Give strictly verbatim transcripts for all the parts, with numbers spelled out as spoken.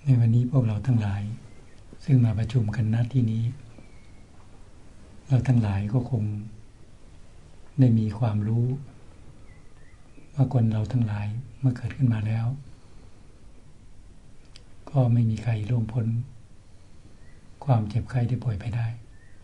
ในวันนี้พวกเราทั้งหลายซึ่งมาประชุมกันณที่นี้เราทั้งหลายก็คงได้มีความรู้ว่าคนเราทั้งหลายเมื่อเกิดขึ้นมาแล้วก็ไม่มีใครล่วงพ้นความเจ็บไข้ได้ป่วยไปได้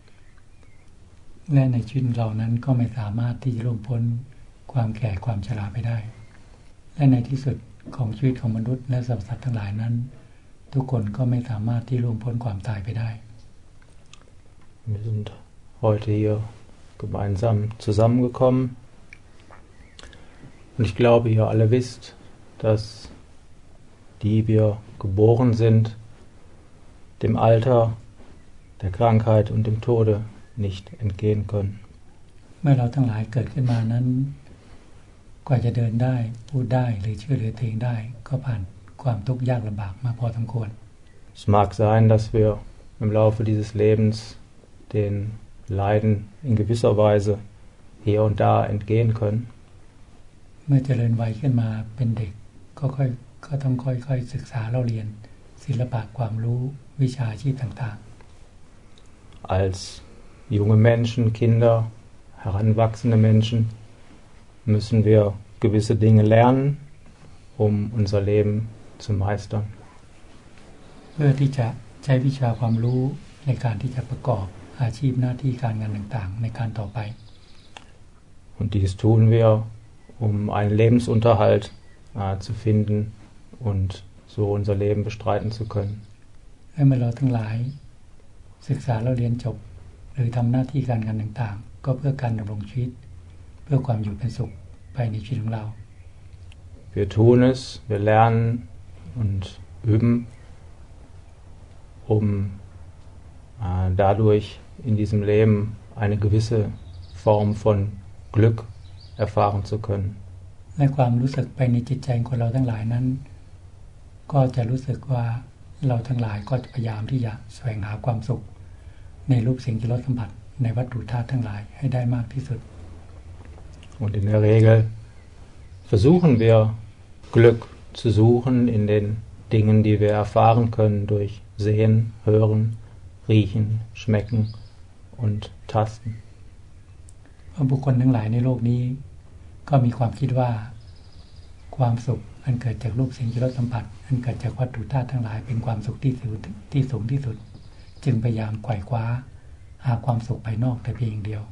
และในชีวิตเรานั้นก็ไม่สามารถที่จะล่วงพ้นความแก่ความชราไปได้และในที่สุดของชีวิตของมนุษย์และสรรพสัตว์ทั้งหลายนั้นทุกคนก็ไม่สามารถที่ล่วงพ้นความตายไปได้ Wir sind heute hier gemeinsam zusammengekommen und ich glaube, ihr alle wisst, dass die wir geboren sind, dem Alter, der Krankheit und dem Tode nicht entgehen können. เมื่อเราทั้งหลายเกิดขึ้นมานั้นกว่าจะเดินได้พูดได้หรือช่วยเหลือตัวเองได้ก็ผ่านความทุกข์ยากลำบากมาพอสมควร Es mag sein, dass wir im Laufe dieses Lebens den Leiden in gewisser Weise hier und da entgehen können. เมื่อเจริญวัยขึ้นมาเป็นเด็กก็ค่อยก็ต้องค่อยๆศึกษาเราเรียนศิลปะความรู้วิชาชีพต่างๆ Als junge Menschen, Kinder, heranwachsende Menschen müssen wir gewisse Dinge lernen, um unser Leben zu meistern. เพื่อที่จะใช้วิชาความรู้ในการที่จะประกอบอาชีพหน้าที่การงานต่างๆในการต่อไป Und dies tun wir, um einen Lebensunterhalt äh, zu finden und so unser Leben bestreiten zu können. ให้เมื่อเราทั้งหลายศึกษาเราเรียนจบหรือทำหน้าที่การงานต่างๆก็เพื่อการดำรงชีวิตเพื่อความอยู่เป็นสุขภายในชีวิตของเรา Wir tun es, wir lernen und üben, um äh, dadurch in diesem Leben eine gewisse Form von Glück erfahren zu können. และความรู้สึกไปในจิตใจของเราทั้งหลายนั้นก็จะรู้สึกว่าเราทั้งหลายก็พยายามที่จะแสวงหาความสุขในรูปสิ่งที่รสสัมผัสในวัตถุธาตุทั้งหลายให้ได้มากที่สุด Und in der Regel versuchen wir Glück zu suchen in den Dingen, die wir erfahren können durch Sehen, Hören, Riechen, Schmecken und Tasten. บุคคลทั้งหลายในโลกนี้ก็มีความคิดว่าความสุขอันเกิดจากรูปสิ่งที่รสสัมผัสอันเกิดจากวัตถุธาตุทั้งหลายเป็นความสุขที่สูงที่สูงที่สุดจึงพยายามไขว่คว้าหาความสุขภายนอกแต่เพียงอย่างเดียว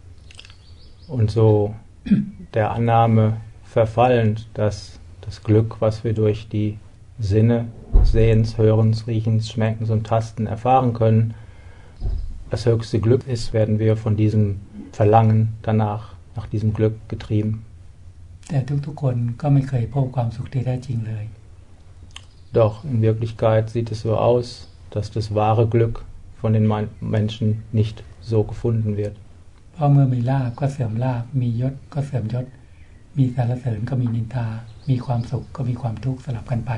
Und so der Annahme verfallend, dass das Glück, was wir durch die Sinne Sehens, Hörens, Riechens, Schmeckens und Tasten erfahren können, das höchste Glück ist, werden wir von diesem Verlangen danach, nach diesem Glück getrieben. แต่ทุกๆคนก็ไม่เคยพบความสุขที่แท้จริงเลย Doch in Wirklichkeit sieht es so aus, dass das wahre Glück von den Menschen nicht so gefunden wird. เพราะเมื่อมีลาภก็เสื่อมลาภมียศก็เสื่อมยศมีสรรเสริญก็มีนินทามีความสุขก็มีความทุกข์สลับกันไป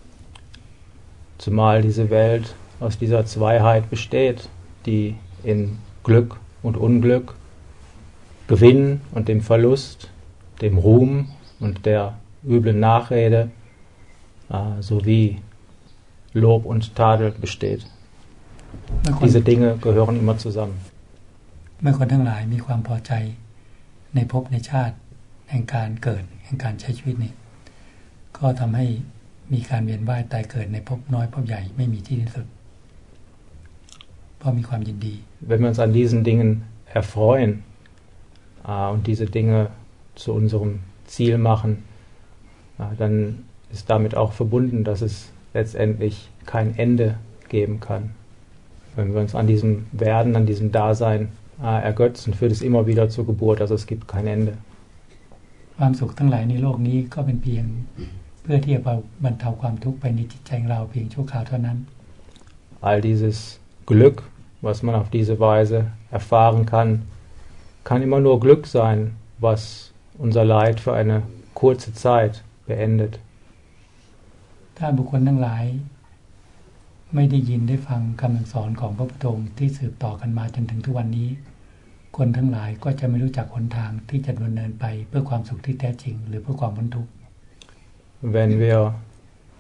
Zumal diese Welt aus dieser Zweiheit besteht, die in Glück und Unglück, Gewinn und dem Verlust, dem Ruhm und der üblen Nachrede äh, sowie Lob und Tadel besteht. Diese Dinge gehören immer zusammen. เมื่อคนทั้งหลายมีความพอใจในภพในชาติแห่งการเกิดแห่งการใช้ชีวิตนี้ก็ทำให้มีการเวียนว่ายตายเกิดในภพน้อยภพใหญ่ไม่มีที่สิ้นสุดเพราะมีความยินดี Wenn wir uns an diesen Dingen erfreuen äh, und diese Dinge zu unserem Ziel machen, äh, dann ist damit auch verbunden, dass es letztendlich kein Ende geben kann. Wenn wir uns an diesem Werden, an diesem Dasein äh, ergötzen, führt es immer wieder zur Geburt, also es gibt kein Ende. ความสุขทั้งหลายในโลกนี้ก็เป็นเพียงเพื่อที่จะบรรเทาความทุกข์ไปในจิตใจของเราเพียงชั่วคราวเท่านั้น All dieses Glück, was man auf diese Weise erfahren kann, kann immer nur Glück sein, was unser Leid für eine kurze Zeit beendet. ถ้าบุคคลทั้งหลายไม่ได้ยินได้ฟังคำสอนของพระพุทธองค์ที่สืบต่อกันมาจนถึงทุกวันนี้คนทั้งหลายก็จะไม่รู้จักหนทางที่จะดำเนินไปเพื่อความสุขที่แท้จริงหรือเพื่อความพ้นทุกข์ Wenn wir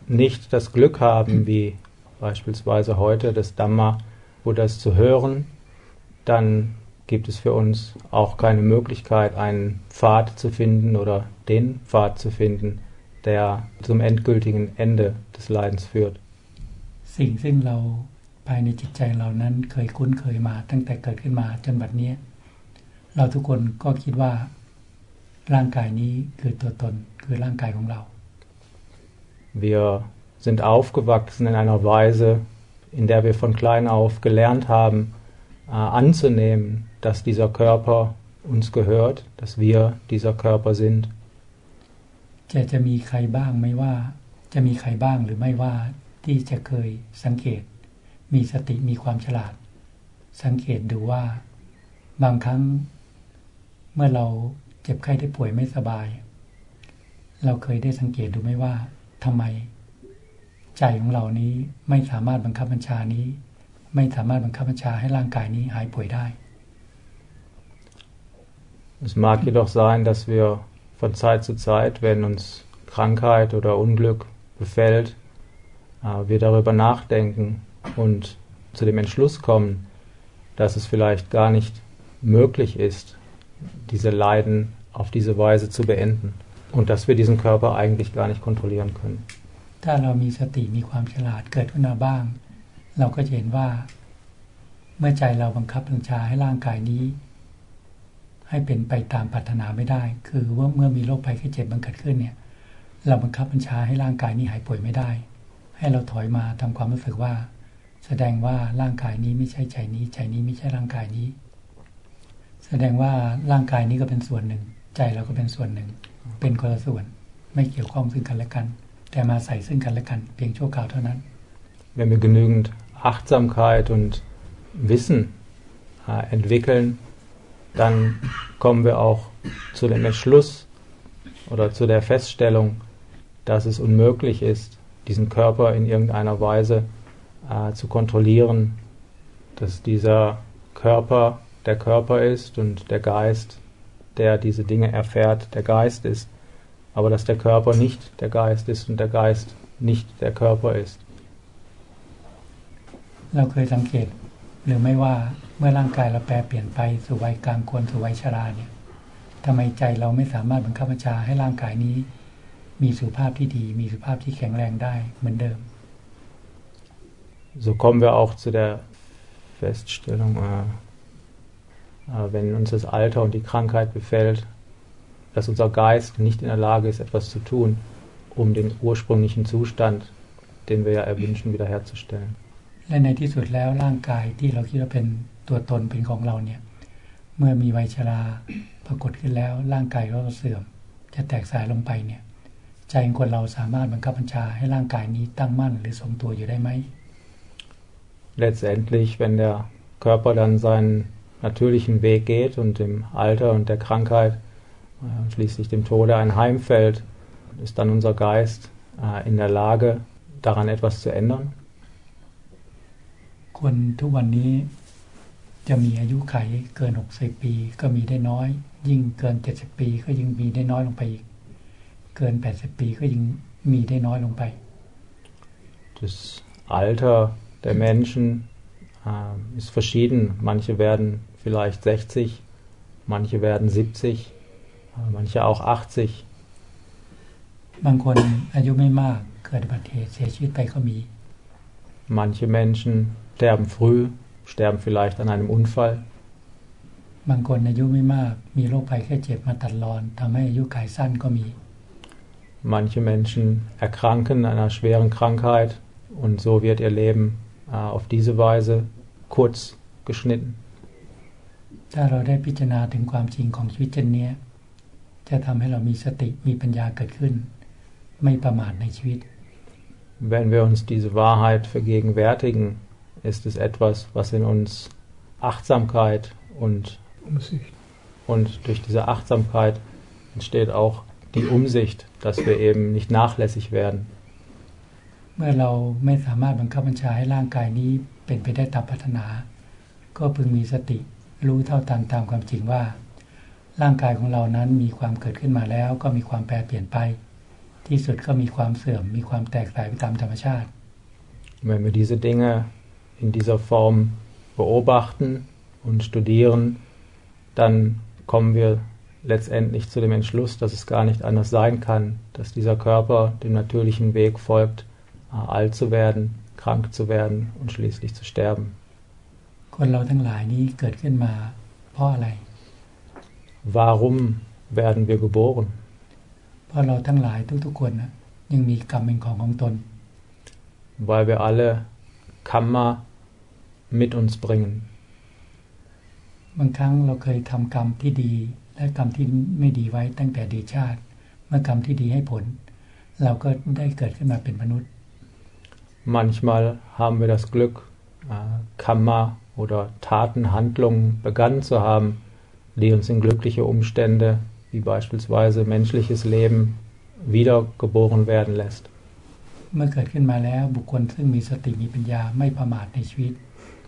nicht das Glück haben, wie beispielsweise heute das Dhamma, wo das zu hören, dann gibt es für uns auch keine Möglichkeit, einen Pfad zu finden oder den Pfad zu finden, der zum endgültigen Ende des Leidens führt. สิ่งซึ่งเราภายในจิตใจเรานั้นเคยคุ้นเคยมาตั้งแต่เกิดขึ้นมาจนบัดนี้เราทุกคนก็คิดว่าร่างกายนี้คือตัวตนคือร่างกายของเรา Wir sind aufgewachsen in einer Weise, in der wir von klein auf gelernt haben, äh, anzunehmen, dass dieser Körper uns gehört, dass wir dieser Körper sind. จะจะมีใครบ้างไม่ว่าจะมีใครบ้างหรือไม่ว่าที่จะเคยสังเกตมีสติมีความฉลาดสังเกตดูว่าบางครั้งเมื่อเราเจ็บไข้ได้ป่วยไม่สบายเราเคยได้สังเกตดูไหมว่าทำไมใจของเรานี้ไม่สามารถบังคับบัญชานี้ไม่สามารถบังคับบัญชาให้ร่างกายนี้หายป่วยได้ Es mag jedoch sein, dass wir von Zeit zu Zeit, wenn uns Krankheit oder Unglück befällt, wir darüber nachdenken und zu dem Entschluss kommen, dass es vielleicht gar nicht möglich ist, diese Leiden auf diese Weise zu beenden und dass wir diesen Körper eigentlich gar nicht kontrollieren können. ถ้าเรามีสติมีความฉลาดเกิดขึ้นมาบ้างเราก็จะเห็นว่าเมื่อใจเราบังคับบัญชาให้ร่างกายนี้ให้เป็นไปตามปรารถนาไม่ได้คือว่าเมื่อมีโรคภัยไข้เจ็บบังเกิดขึ้นเนี่ยเราบังคับบัญชาให้ร่างกายนี้หายป่วยไม่ได้ให้เราถอยมาทำความรู้สึกว่าแสดงว่าร่างกายนี้ไม่ใช่ใจนี้ใจนี้ไม่ใช่ร่างกายนี้แสดงว่าร่างกายนี้ก็เป็นส่วนหนึ่งใจเราก็เป็นส่วนหนึ่งเป็นคนละส่วนไม่เกี่ยวข้องซึ่งกันและกันแต่มาใส่ซึ่งกันและกันเพียงชั่วคราวเท่านั้น Wenn wir genügend Achtsamkeit und Wissen äh, entwickeln, dann kommen wir auch zu dem Entschluss oder zu der Feststellung, dass es unmöglich ist, diesen Körper in irgendeiner Weise äh, zu kontrollieren, dass dieser Körper der Körper ist und der Geist, der diese Dinge erfährt, der Geist ist, aber dass der Körper nicht der Geist ist und der Geist nicht der Körper ist. เราเคยสังเกตหรือไม่ว่าเมื่อร่างกายเราแปรเปลี่ยนไปสู่วัยกลางคนสู่วัยชราเนี่ยทำไมใจเราไม่สามารถบังคับบัญชาให้ร่างกายนี้มีสุขภาพที่ดีมีสุขภาพที่แข็งแรงได้เหมือนเดิม So kommen wir auch zu der Feststellung, äh, äh, wenn uns das Alter und die Krankheit befällt, dass unser Geist nicht in der Lage ist, etwas zu tun, um den ursprünglichen Zustand, den wir ja erwünschen, wiederherzustellen. และในที่สุดแล้วร่างกายที่เราคิดว่าเป็นตัวตนเป็นของเราเนี่ยเมื่อมีวัยชราปรากฏขึ้นแล้วร่างกายก็เสื่อมจะแตกสายลงไปเนี่ยใจของคนเราสามารถบังคับบัญชาให้ร่างกายนี้ตั้งมั่นหรือทรงตัวอยู่ได้ไหม Letztendlich, wenn der Körper dann seinen natürlichen Weg geht und im Alter und der Krankheit und schließlich dem Tode einheimfällt, ist dann unser Geist äh, in der Lage, daran etwas zu ändern? คนทุกวันนี้จะมีอายุไขเกินหกสิบปีก็มีได้น้อยยิ่งเกินเจ็ดสิบปีก็ยิ่งมีได้น้อยลงไปอีกเกินแปดสิบปีก็ยิ่งมีได้น้อยลงไป Das Alter der Menschen äh, ist verschieden. Manche werden vielleicht sechzig, manche werden siebzig, manche auch achtzig. บางคนอายุไม่มากเกิดอุบัติเหตุเสียชีวิตไปก็มี Manche Menschen sterben früh, sterben vielleicht an einem Unfall. บางคนอายุไม่มากมีโรคภัยแค่เจ็บมาตัดรอนทำให้อายุขัยสั้นก็มี Manche Menschen erkranken an einer schweren Krankheit und so wird ihr Leben äh, auf diese Weise kurz geschnitten. ถ้าเราได้พิจารณาถึงความจริงของชีวิตเช่นนี้จะทำให้เรามีสติมีปัญญาเกิดขึ้นไม่ประมาทในชีวิต Wenn wir uns diese Wahrheit vergegenwärtigen, ist es etwas, was in uns Achtsamkeit und Umsicht. Und durch diese Achtsamkeit entsteht auch die Umsicht, dass wir eben nicht nachlässig werden. เมื่อเราไม่สามารถบังคับบัญชาให้ร่างกายนี้เป็นไปได้ตามปรารถนาก็พึงมีสติรู้เท่าทันตามความจริงว่าร่างกายของเรานั้นมีความเกิดขึ้นมาแล้วก็มีความแปรเปลี่ยนไปที่สุดก็มีความเสื่อมมีความแตกสลายไปตามธรรมชาติ Wenn wir diese Dinge in dieser Form beobachten und studieren, dann kommen wir letztendlich zu dem Entschluss, dass es gar nicht anders sein kann, dass dieser Körper dem natürlichen Weg folgt, alt zu werden, krank zu werden und schließlich zu sterben. คนเราทั้งหลายนี้เกิดขึ้นมาเพราะอะไร Warum werden wir geboren? เพราะเราทั้งหลายทุกๆคนนะยังมีกรรมเป็นของของตน Weil wir alle Karma mit uns bringen. บางครั้งเราเคยทำกรรมที่ดีและกรรมที่ไม่ดีไว้ตั้งแต่อดีตชาติเมื่อกรรมที่ดีให้ผลเราก็ได้เกิดขึ้นมาเป็นมนุษย์ Manchmal haben wir das Glück, Karma oder Taten, Handlungen begangen zu haben, die uns in glückliche Umstände, wie beispielsweise menschliches Leben, wiedergeboren werden lässt. เมื่อเกิดขึ้นมาแล้วบุคคลซึ่งมีสติมีปัญญาไม่ประมาทในชีวิต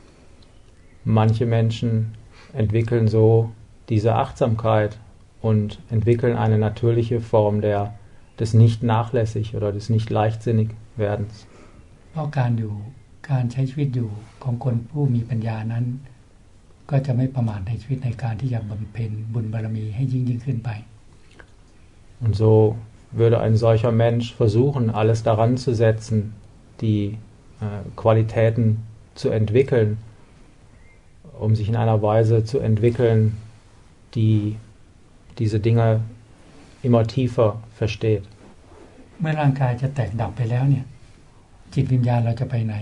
Manche Menschen entwickeln so diese Achtsamkeit und entwickeln eine natürliche Form der, des Nicht-Nachlässig oder des Nicht-Leichtsinnig-Werdens. เพราะการอยู่การใช้ชีวิตอยู่ของคนผู้มีปัญญานั้นก็จะไม่ประมาทในชีวิตในการที่จะบำเพ็ญบุญบารมีให้ยิ่งยิ่งขึ้นไป Und so würde ein solcher Mensch versuchen, alles daran zu setzen, die äh, Qualitäten zu entwickeln, um sich in einer Weise zu entwickeln, die diese Dinge immer tiefer versteht. เมื่อร่างกายจะแตกดับไปแล้วเนี่ยจิตวิญญาณเราจะไปไหน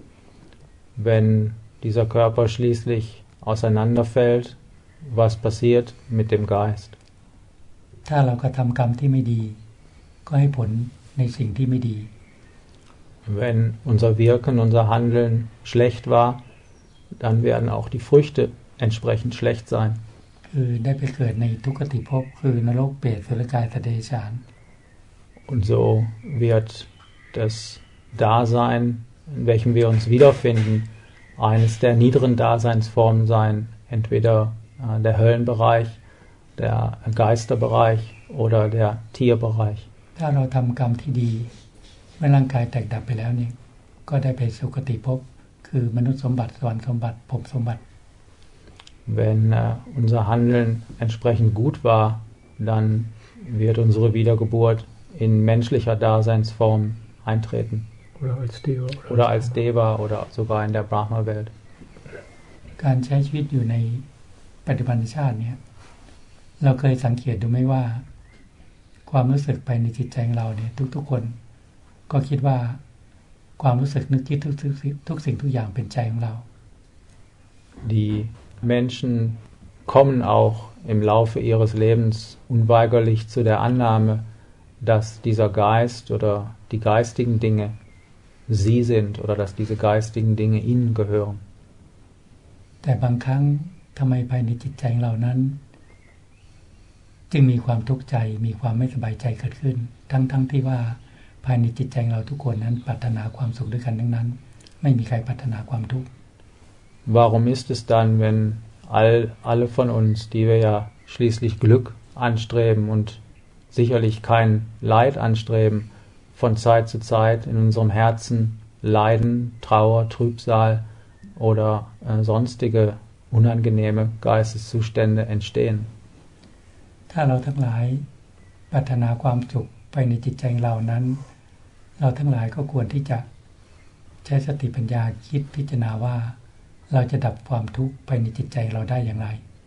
Wenn dieser Körper schließlich auseinanderfällt, was passiert mit dem Geist? ถ้าเรากระทำกรรมที่ไม่ดีก็ให้ผลในสิ่งที่ไม่ดี Wenn unser Wirken, unser Handeln schlecht war, dann werden auch die Früchte entsprechend schlecht sein. คือได้ไปเกิดในทุกขติภพคือนรกเปรตอสุรกายสัตว์เดรัจฉาน Und so wird das Dasein, in welchem wir uns wiederfinden, eines der niederen Daseinsformen sein, entweder äh, der Höllenbereich, der Geisterbereich oder der Tierbereich. ถ้าเราทำกรรมที่ดีเมื่อร่างกายแตกดับไปแล้วเนี่ยก็ได้ไปสุคติภพคือมนุษย์สมบัติสวรรค์สมบัติภพสมบัติ Wenn äh, unser Handeln entsprechend gut war, dann wird unsere Wiedergeburt in menschlicher Daseinsform eintreten. Oder als Deva. Oder als Deva oder sogar in der Brahma-Welt. การใช้ชีวิตอยู่ในปัจจุบันชาติเนี่ยเราเคยสังเกตดูไหมว่าความรู้สึกภายในจิตใจของเราเนี่ยทุกๆคนก็คิดว่าความรู้สึกนึกคิดทุกทุกสิ่งทุกอย่างเป็นใจของเรา Die Menschen kommen auch im Laufe ihres Lebens unweigerlich zu der Annahme, dass dieser Geist oder die geistigen Dinge sie sind oder dass diese geistigen Dinge ihnen gehören. แต่บางครั้งทำไมภายในจิตใจของเรานั้นจึงมีความทุกข์ใจมีความไม่สบายใจเกิดขึ้นทั้งๆ ท, ที่ว่าภายในจิตใจของเราทุกคนนั้นปรารถนาความสุขด้วยกันทั้งนั้นไม่มีใครปรารถนาความทุกข์ Warum ist es dann, wenn all, alle von uns, die wir ja schließlich Glück anstreben und sicherlich kein Leid anstreben, von Zeit zu Zeit in unserem Herzen Leiden, Trauer, Trübsal oder äh, sonstige unangenehme Geisteszustände entstehen? ถ้าเราทั้งหลายปรารถนาความสุขภายในจิตใจของเรานั้นเราทั้งหลายก็ควรที่จะใช้สติปัญญาคิดพิจารณาว่าเราจะดับความทุกข์ภายในจิตใจเราได้อย่างไร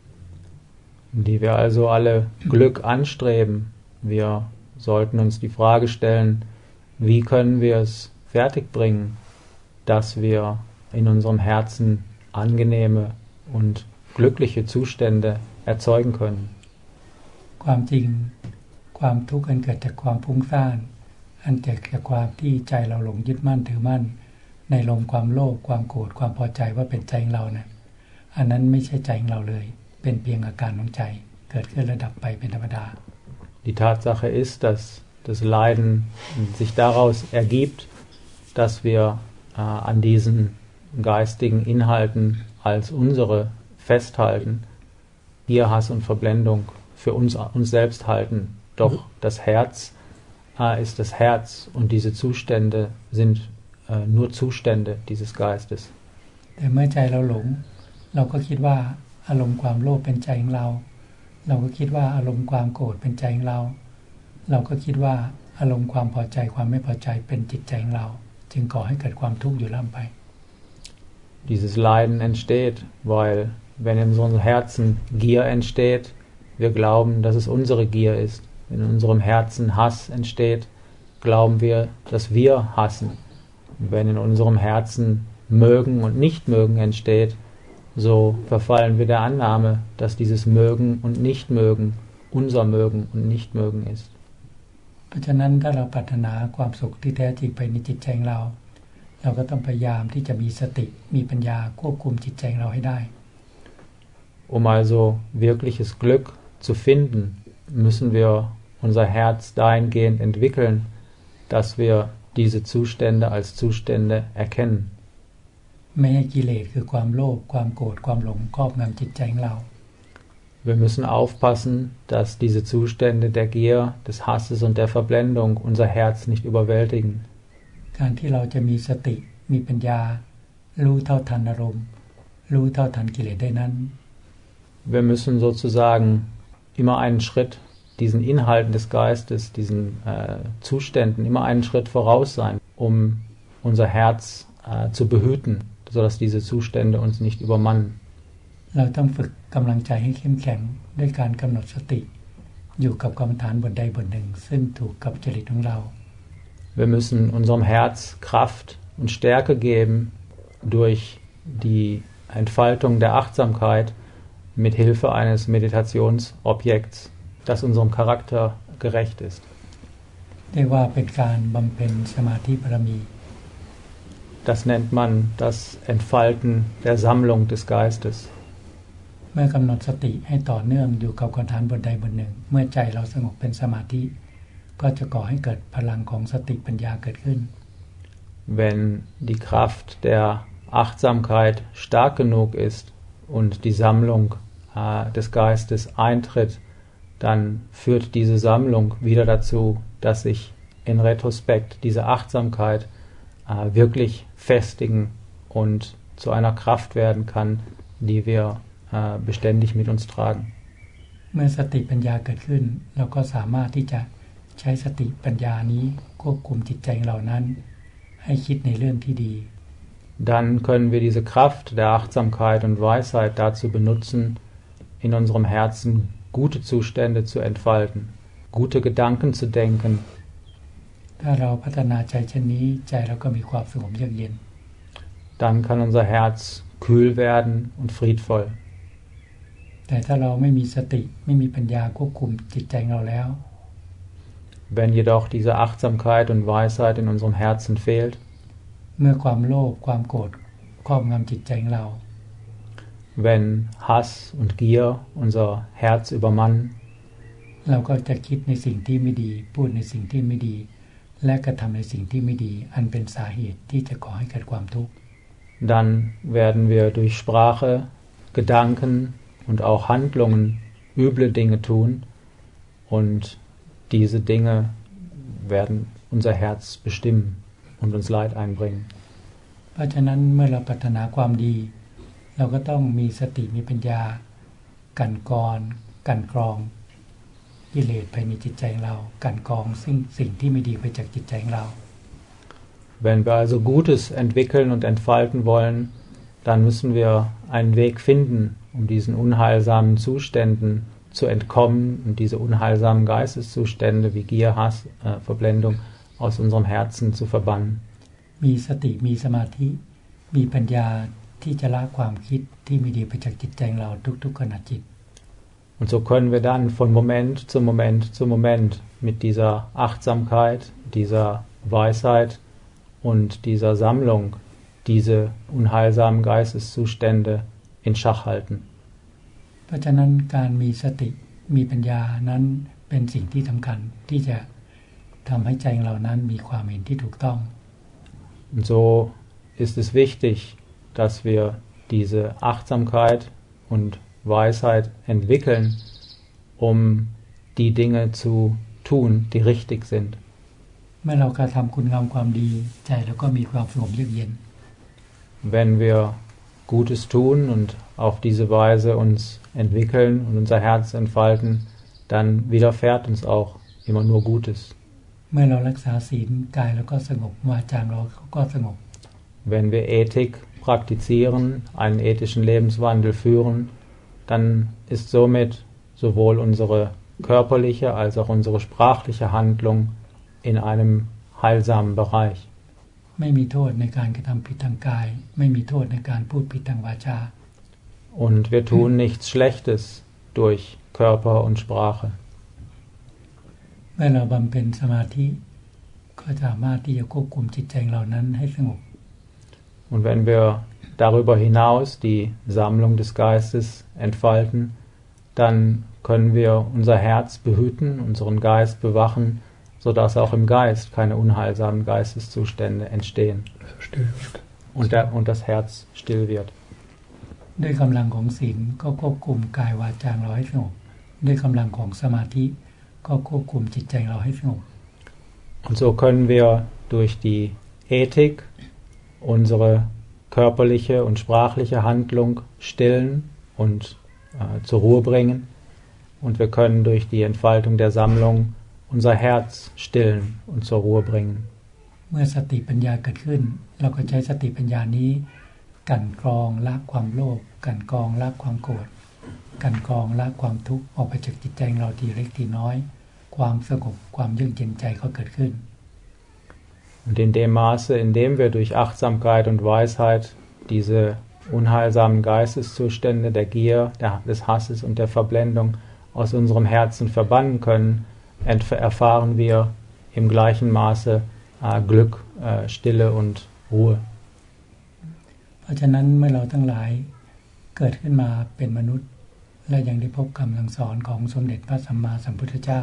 Die wir also alle Glück anstreben, wir sollten uns die Frage stellen, wie können wir es fertigbringen, dass wir in unserem Herzen angenehme und glückliche Zustände erzeugen können. ความจริงความทุกข์อันเกิดจากความฟุ้งซ่านอันเกิดจากความที่ใจเราหลงยึดมั่นถือมั่นในลมความโลภความโกรธความพอใจว่าเป็นใจของเรานะอันนั้นไม่ใช่ใจของเราเลยเป็นเพียงอาการของใจเกิดขึ้นระดับไปเป็นธรรมดา Die Tatsache ist, dass das Leiden sich daraus ergibt, dass wir äh, an diesen geistigen Inhalten als unsere festhalten, Gier, Hass und Verblendung für uns, uns selbst halten, doch das Herz äh, ist das Herz und diese Zustände sind äh, nur Zustände dieses Geistes. แต่เมื่อใจเราหลงเราก็คิดว่าอารมณ์ความโลภเป็นใจของเราเราก็คิดว่าอารมณ์ความโกรธเป็นใจของเราเราก็คิดว่าอารมณ์ความพอใจความไม่พอใจเป็นจิตใจของเราจึงก่อให้เกิดความทุกข์อยู่ล่ำไป Dieses Leiden entsteht, weil wenn in unserem Herzen Gier entsteht, wir glauben, dass es unsere Gier ist. Wenn in unserem Herzen Hass entsteht, glauben wir, dass wir hassen. Und wenn in unserem Herzen Mögen und Nichtmögen entsteht, so verfallen wir der Annahme, dass dieses Mögen und Nichtmögen unser Mögen und Nichtmögen ist. เพราะฉะนั้นถ้าเราปรารถนาความสุขที่แท้จริงไปในจิตใจของเราเราก็ต้องพยายามที่จะมีสติมีปัญญาควบคุมจิตใจของเราให้ได้ Um also wirkliches Glück zu finden, müssen wir unser Herz dahingehend entwickeln, dass wir diese Zustände als Zustände erkennen. ไม่ให้กิเลสคือความโลภความโกรธความหลงครอบงำจิตใจของเรา Wir müssen aufpassen, dass diese Zustände der Gier, des Hasses und der Verblendung unser Herz nicht überwältigen. การที่เราจะมีสติมีปัญญารู้เท่าทันอารมณ์รู้เท่าทันกิเลสได้นั้น Wir müssen sozusagen immer einen Schritt diesen Inhalten des Geistes, diesen äh, Zuständen immer einen Schritt voraus sein, um unser Herz äh, zu behüten, sodass diese Zustände uns nicht übermannen. เราต้องฝึกกำลังใจให้เข้มแข็งด้วยการกำหนดสติอยู่กับกรรมฐานบทใดบทหนึ่งซึ่งถูกกับจริตของเรา Wir müssen unserem Herz Kraft und Stärke geben durch die Entfaltung der Achtsamkeit mit Hilfe eines Meditationsobjekts, das unserem Charakter gerecht ist. เรียกว่าเป็นการบำเพ็ญสมาธิบารมี Das nennt man das Entfalten der Sammlung des Geistes. เมื่อกำหนดสติให้ต่อเนื่องอยู่กับกรรมฐานบทใดบทหนึ่งเมื่อใจเราสงบเป็นสมาธิก็จะก่อให้เกิดพลังของสติปัญญาเกิดขึ้น Wenn die Kraft der Achtsamkeit stark genug ist und die Sammlung äh, des Geistes eintritt, dann führt diese Sammlung wieder dazu, dass sich in Retrospekt diese Achtsamkeit äh, wirklich festigen und zu einer Kraft werden kann, die wir äh, beständig mit uns tragen. เมื่อสติปัญญาเกิดขึ้นเราก็สามารถที่จะใช้สติปัญญานี้ควบคุมจิตใจของเรานั้นให้คิดในเรื่องที่ดี Dann können wir diese Kraft der Achtsamkeit und Weisheit dazu benutzen, in unserem Herzen gute Zustände zu entfalten, gute Gedanken zu denken. ถ้าเราพัฒนาใจเช่นนี้ใจเราก็มีความสงบเยือกเย็น Dann kann unser Herz kühl werden und friedvoll. แต่ถ้าเราไม่มีสติไม่มีปัญญาควบคุมจิตใจของเราแล้ว Wenn jedoch diese Achtsamkeit und Weisheit in unserem Herzen fehlt, เมื่อความโลภความโกรธครอบงำจิตใจของเรา wenn Hass und Gier unser Herz übermannen, เราก็จะคิดในสิ่งที่ไม่ดีพูดในสิ่งที่ไม่ดีและกระทำในสิ่งที่ไม่ดีอันเป็นสาเหตุที่จะก่อให้เกิดความทุกข์ dann werden wir durch Sprache, Gedanken und auch Handlungen üble Dinge tun und diese Dinge werden unser Herz bestimmen und uns Leid einbringen. เพราะฉะนั้นเมื่อเราปรารถนาความดีเราก็ต้องมีสติมีปัญญากันกรกันกรองกิเลสภายในจิตใจของเรากันกรองสิ่งสิ่งที่ไม่ดีไปจากจิตใจของเรา Wenn wir also Gutes entwickeln und entfalten wollen, dann müssen wir einen Weg finden, um diesen unheilsamen Zuständen zu entkommen und diese unheilsamen Geisteszustände wie Gier, Hass, äh, Verblendung aus unserem Herzen zu verbannen. มีสติมีสมาธิมีปัญญาที่จะละความคิดที่ไม่ดีไปจากจิตใจของเราทุกๆขณะจิต Und so können wir dann von Moment zu Moment zu Moment mit dieser Achtsamkeit, dieser Weisheit und dieser Sammlung diese unheilsamen Geisteszustände in Schach halten. เพราะฉะนั้นการมีสติมีปัญญานั้นเป็นสิ่งที่สำคัญที่จะทำให้ใจของเรานั้นมีความเห็นที่ถูกต้อง Und so ist es wichtig, dass wir diese Achtsamkeit und Weisheit entwickeln, um die Dinge zu tun, die richtig sind. เมื่อเรากระทำคุณงามความดีใจแล้วก็มีความสงบเยือกเย็น Wenn wir Gutes tun und auf diese Weise uns entwickeln und unser Herz entfalten, dann widerfährt uns auch immer nur Gutes. เมื่อเรารักษาศีลกายแล้วก็สงบวาจาเราก็สงบ Wenn wir Ethik praktizieren, einen ethischen Lebenswandel führen, dann ist somit sowohl unsere körperliche als auch unsere sprachliche Handlung in einem heilsamen Bereich. ไม่มีโทษในการกระทำผิดทางกายไม่มีโทษในการพูดผิดทางวาจา Und wir tun nichts Schlechtes durch Körper und Sprache. เมื่อเราบำเพ็ญสมาธิก็สามารถที่จะควบคุมจิตใจเรานั้นให้สงบ Und wenn wir darüber hinaus die Sammlung des Geistes entfalten, dann können wir unser Herz behüten, unseren Geist bewachen, sodass auch im Geist keine unheilsamen Geisteszustände entstehen. Und, der, und das Herz still wird. ด้วยกำลังของศีลก็ควบคุมกายวาจาเราให้สงบด้วยกำลังของสมาธิก็ควบคุมจิตใจเราให้สงบ Und so können wir durch die Ethik unsere körperliche und sprachliche Handlung stillen und äh, zur Ruhe bringen. Und wir können durch die Entfaltung der Sammlung unser Herz stillen und zur Ruhe bringen. เมื่อสติปัญญาเกิดขึ้นเราก็ใช้สติปัญญานี้กันกรองละความโลภกันกรองละความโกรธกันกรองละความทุกข์ออกไปจากจิตใจเราทีเล็กทีน้อยความสงบความเยือกเย็นใจก็เกิดขึ้น Und in dem Maße, in dem wir durch Achtsamkeit und Weisheit diese unheilsamen Geisteszustände der Gier, der, des Hasses und der Verblendung aus unserem Herzen verbannen können, erfahren wir im gleichen Maße äh, Glück, äh, Stille und Ruhe. เพราะฉะนั้นเมื่อเราทั้งหลายเกิดขึ้นมาเป็นมนุษย์และยังได้พบคำสั่งสอนของสมเด็จพระสัมมาสัมพุทธเจ้า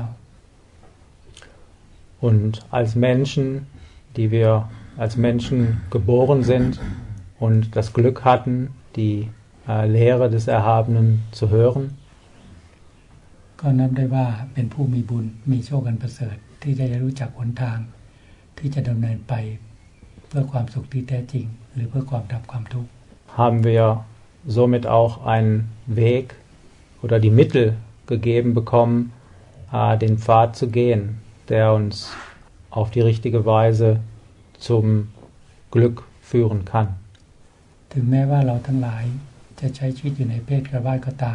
Und als Menschen, die wir als Menschen geboren sind und das Glück hatten, die äh, Lehre des Erhabenen zu hören, ก็นับได้ว่าเป็นผู้มีบุญมีโชคอันประเสริฐที่ได้รู้จักหนทางที่จะดำเนินไปเพื่อความสุขที่แท้จริงหรือเพื่อความดับความทุกข์ haben wir somit auch einen Weg oder die Mittel gegeben bekommen, äh, den Pfad zu gehen, der uns auf die richtige Weise zum Glück führen kann. ถึงแม้ว่าเราทั้งหลายจะใช้ชีวิตอยู่ในเพศกระวาดก็ตาม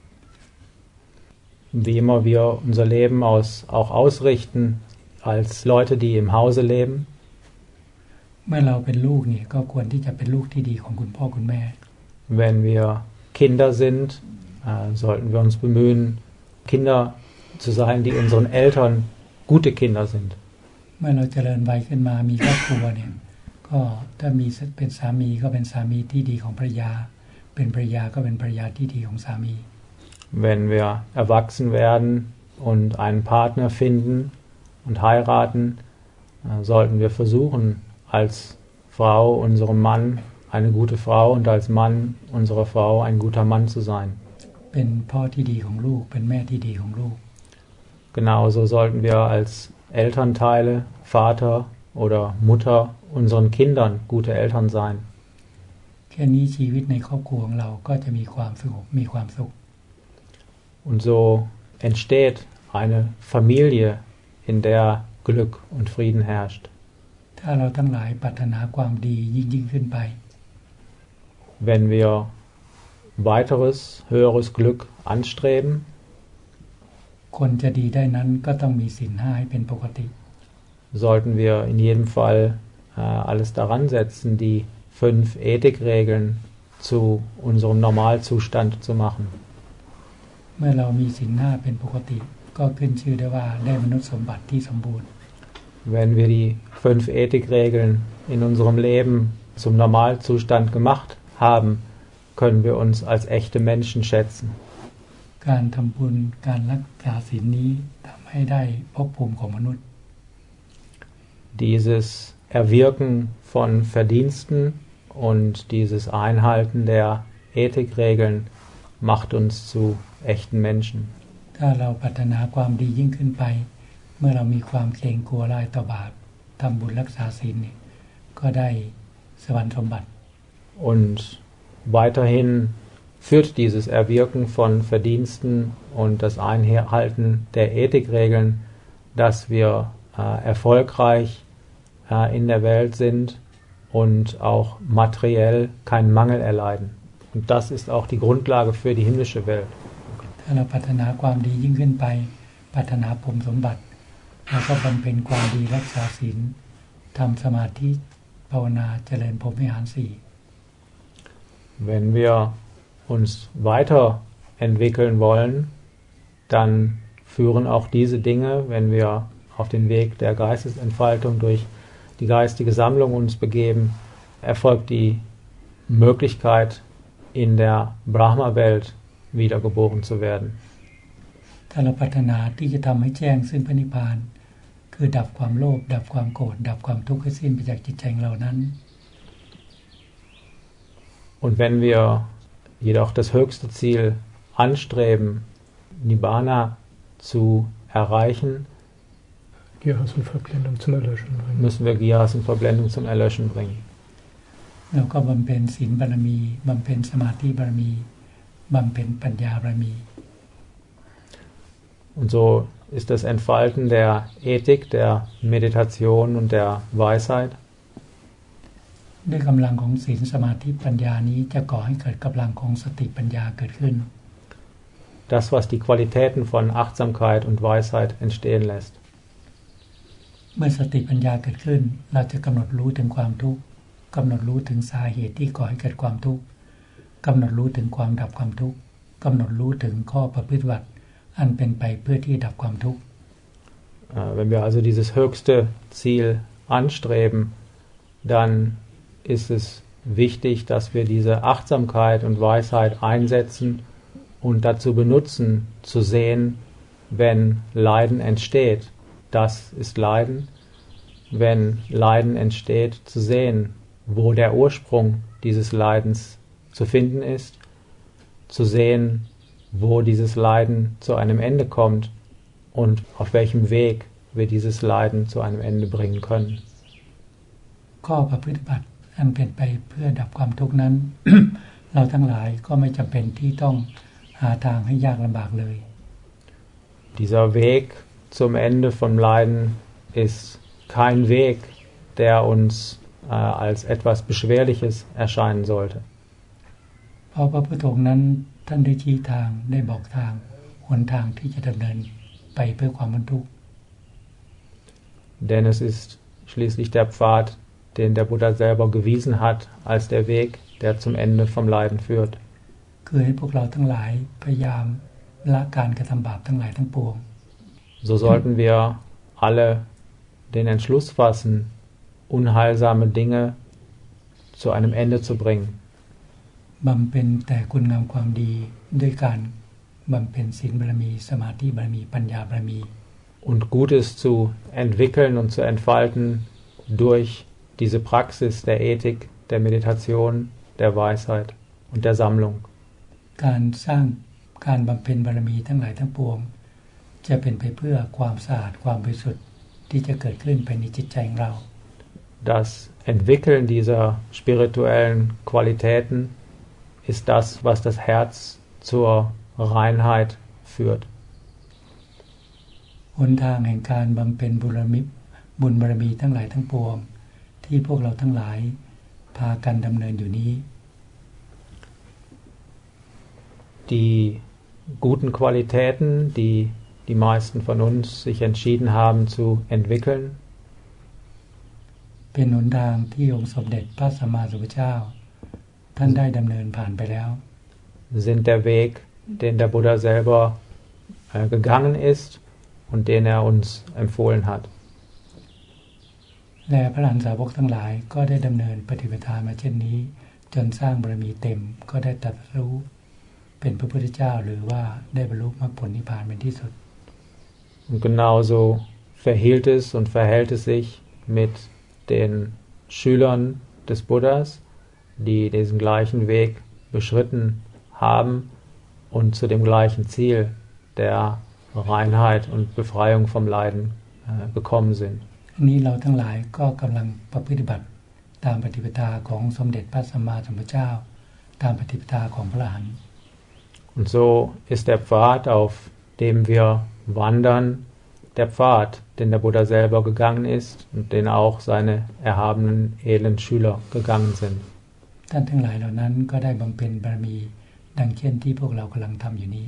Wie immer wir unser Leben aus, auch ausrichten als Leute, die im Hause leben. เมื่อเราเป็นลูกเนี่ยก็ควรที่จะเป็นลูกที่ดีของคุณพ่อคุณแม่ Wenn wir Kinder sind, äh, sollten wir uns bemühen, Kinder zu sein, die unseren Eltern gute Kinder sind. เมื่อเราเจริญวัยขึ้นมามีครอบครัวเนี่ยก็ถ้ามีเป็นสามีก็เป็นสามีที่ดีของภรรยาเป็นภรรยาก็เป็นภรรยาที่ดีของสามี Wenn wir erwachsen werden und einen Partner finden und heiraten, äh, sollten wir versuchen, als Frau unserem Mann eine gute Frau und als Mann unserer Frau ein guter Mann zu sein. เป็นพ่อที่ดีของลูกเป็นแม่ที่ดีของลูก Genauso sollten wir als Elternteile, Vater oder Mutter unseren Kindern gute Eltern sein. แค่นี้ชีวิตในครอบครัวของเราก็จะมีความสงบมีความสุข Und so entsteht eine Familie, in der Glück und Frieden herrscht. ถ้าเราทั้งหลายปรารถนาความดียิ่งยิ่งขึ้นไป Wenn wir weiteres, höheres Glück anstreben, คนจะดีได้นั้นก็ต้องมีศีลห้าให้เป็นปกติ sollten wir in jedem Fall äh, alles daran setzen, die fünf Ethikregeln zu unserem Normalzustand zu machen. เมื่อเรามีศีลห้าเป็นปกติก็ขึ้นชื่อได้ว่าได้มนุษย์สมบัติที่สมบูรณ์ Wenn wir die fünf Ethikregeln in unserem Leben zum Normalzustand gemacht haben, können wir uns als echte Menschen schätzen. การทำบุญการรักษาศีลนี้ทำให้ได้ภพภูมิของมนุษย์ Dieses Erwirken von Verdiensten und dieses Einhalten der Ethikregeln macht uns zu echten Menschen. ถ้าเราปรารถนาความดียิ่งขึ้นไปเมื่อเรามีความเกรงกลัวร้ายต่อบาปทำบุญรักษาศีลนี่ก็ได้สวรรค์สมบัติ Und weiterhin führt dieses Erwirken von Verdiensten und das Einhalten der Ethikregeln, dass wir äh, erfolgreich äh, in der Welt sind und auch materiell keinen Mangel erleiden. Und das ist auch die Grundlage für die himmlische Welt. ถ้าเราพัฒนาความดียิ่งขึ้นไปพัฒนาพรหมสมบัติแล้วก็บำเพ็ญความดีรักษาศีลทำสมาธิภาวนาเจริญพรหมวิหารสี่ Wenn wir uns weiterentwickeln wollen, dann führen auch diese Dinge, wenn wir auf den Weg der Geistesentfaltung durch die geistige Sammlung uns begeben, erfolgt die Möglichkeit, in der Brahma-Welt wiedergeboren zu werden. ถ้าเราพัฒนาที่จะทำให้แจ้งซึ่งพระนิพพานคือดับความโลภดับความโกรธดับความทุกข์ให้สิ้นไปจากจิตใจของเรานั้น Und wenn wir jedoch das höchste Ziel anstreben, Nibbana zu erreichen, Gihas und Verblendung zum Erlöschen bringen. müssen wir Gihas und Verblendung zum Erlöschen bringen. เราก็บำเพ็ญศีลบารมีบำเพ็ญสมาธิบารมีบำเพ็ญปัญญาบารมี Und so ist das Entfalten der Ethik, der Meditation und der Weisheit ด้วยกำลังของศีลสมาธิปัญญานี้จะก่อให้เกิดกำลังของสติปัญญาเกิดขึ้น das, was die Qualitäten von Achtsamkeit und Weisheit entstehen lässt. เมื่อสติปัญญาเกิดขึ้นเราจะกำหนดรู้ถึงความทุกข์กำหนดรู้ถึงสาเหตุที่ก่อให้เกิดความทุกข์กำหนดรู้ถึงความดับความทุกข์กำหนดรู้ถึงข้อประพฤติบัติอันเป็นไปเพื่อที่ดับความทุกข์ Wenn wir also dieses höchste Ziel anstreben, dann ist es wichtig, dass wir diese Achtsamkeit und Weisheit einsetzen und dazu benutzen, zu sehen, wenn Leiden entsteht. Das ist Leiden. Wenn Leiden entsteht, zu sehen, wo der Ursprung dieses Leidens zu finden ist, zu sehen, wo dieses Leiden zu einem Ende kommt und auf welchem Weg wir dieses Leiden zu einem Ende bringen können. ข้อประพฤติบัติอันเป็นไปเพื่อดับความทุกข์นั้น เราทั้งหลายก็ไม่จำเป็นที่ต้องหาทางให้ยากลำบากเลย Dieser Weg zum Ende vom Leiden ist kein Weg, der uns äh, als etwas Beschwerliches erscheinen sollte. เพราะพระพุทธองค์นั้นท่านได้ชี้ทางได้บอกทางหนทางที่จะดำเนินไปเพื่อความบรรทุกข์ Denn es ist schließlich der Pfad, den der Buddha selber gewiesen hat, als der Weg, der zum Ende vom Leiden führt. คือให้พวกเราทั้งหลายพยายามละการกระทำบาปทั้งหลายทั้งปวง So sollten wir alle den Entschluss fassen, unheilsame Dinge zu einem Ende zu bringen. บำเพ็ญแต่คุณงามความดีด้วยการบำเพ็ญศีลบารมีสมาธิบารมีปัญญาบารมี Und Gutes zu entwickeln und zu entfalten durch diese Praxis der Ethik, der Meditation, der Weisheit und der Sammlung. การสร้างการบำเพ็ญบารมีทั้งหลายทั้งปวงจะเป็นไปเพื่อความสะอาดความบริสุทธิ์ที่จะเกิดขึ้นภายในจิตใจของเรา Das Entwickeln dieser spirituellen Qualitäten ist das, was das Herz zur Reinheit führt. หนทางแห่งการบำเพ็ญบุญบารมีบุญบารมีทั้งหลายทั้งปวงที่พวกเราทั้งหลายพากันดำเนินอยู่นี้ Die guten Qualitäten, die die meisten von uns sich entschieden haben zu entwickeln, เป็นหนทางที่องค์สมเด็จพระสัมมาสัมพุทธเจ้าท่านได้ดำเนินผ่านไปแล้ว sind der Weg, den der Buddha selber äh, gegangen ist und den er uns empfohlen hat. และพระอรหันตสาวกทั้งหลายก็ได้ดำเนินปฏิปทามาเช่นนี้จนสร้างบารมีเต็มก็ได้ตรัสรู้เป็นพระพุทธเจ้าหรือว่าได้บรรลุมรรคผลนิพพานเป็นที่สุด Und genauso verhielt es und verhält es sich mit den Schülern des Buddhas, die diesen gleichen Weg beschritten haben und zu dem gleichen Ziel der Reinheit und Befreiung vom Leiden äh, gekommen sind. นี้เราทั้งหลายก็กำลังประพฤติบัติตามปฏิปทาของสมเด็จพระสัมมาสัมพุทธเจ้าตามปฏิปทาของพระอรหันต์ Und so ist der Pfad, auf dem wir wandern, der Pfad, den der Buddha selber gegangen ist und den auch seine erhabenen, edlen Schüler gegangen sind. ท่านทั้งหลายเหล่านั้นก็ได้บำเพ็ญบารมีดังเช่นที่พวกเรากำลังทำอยู่นี้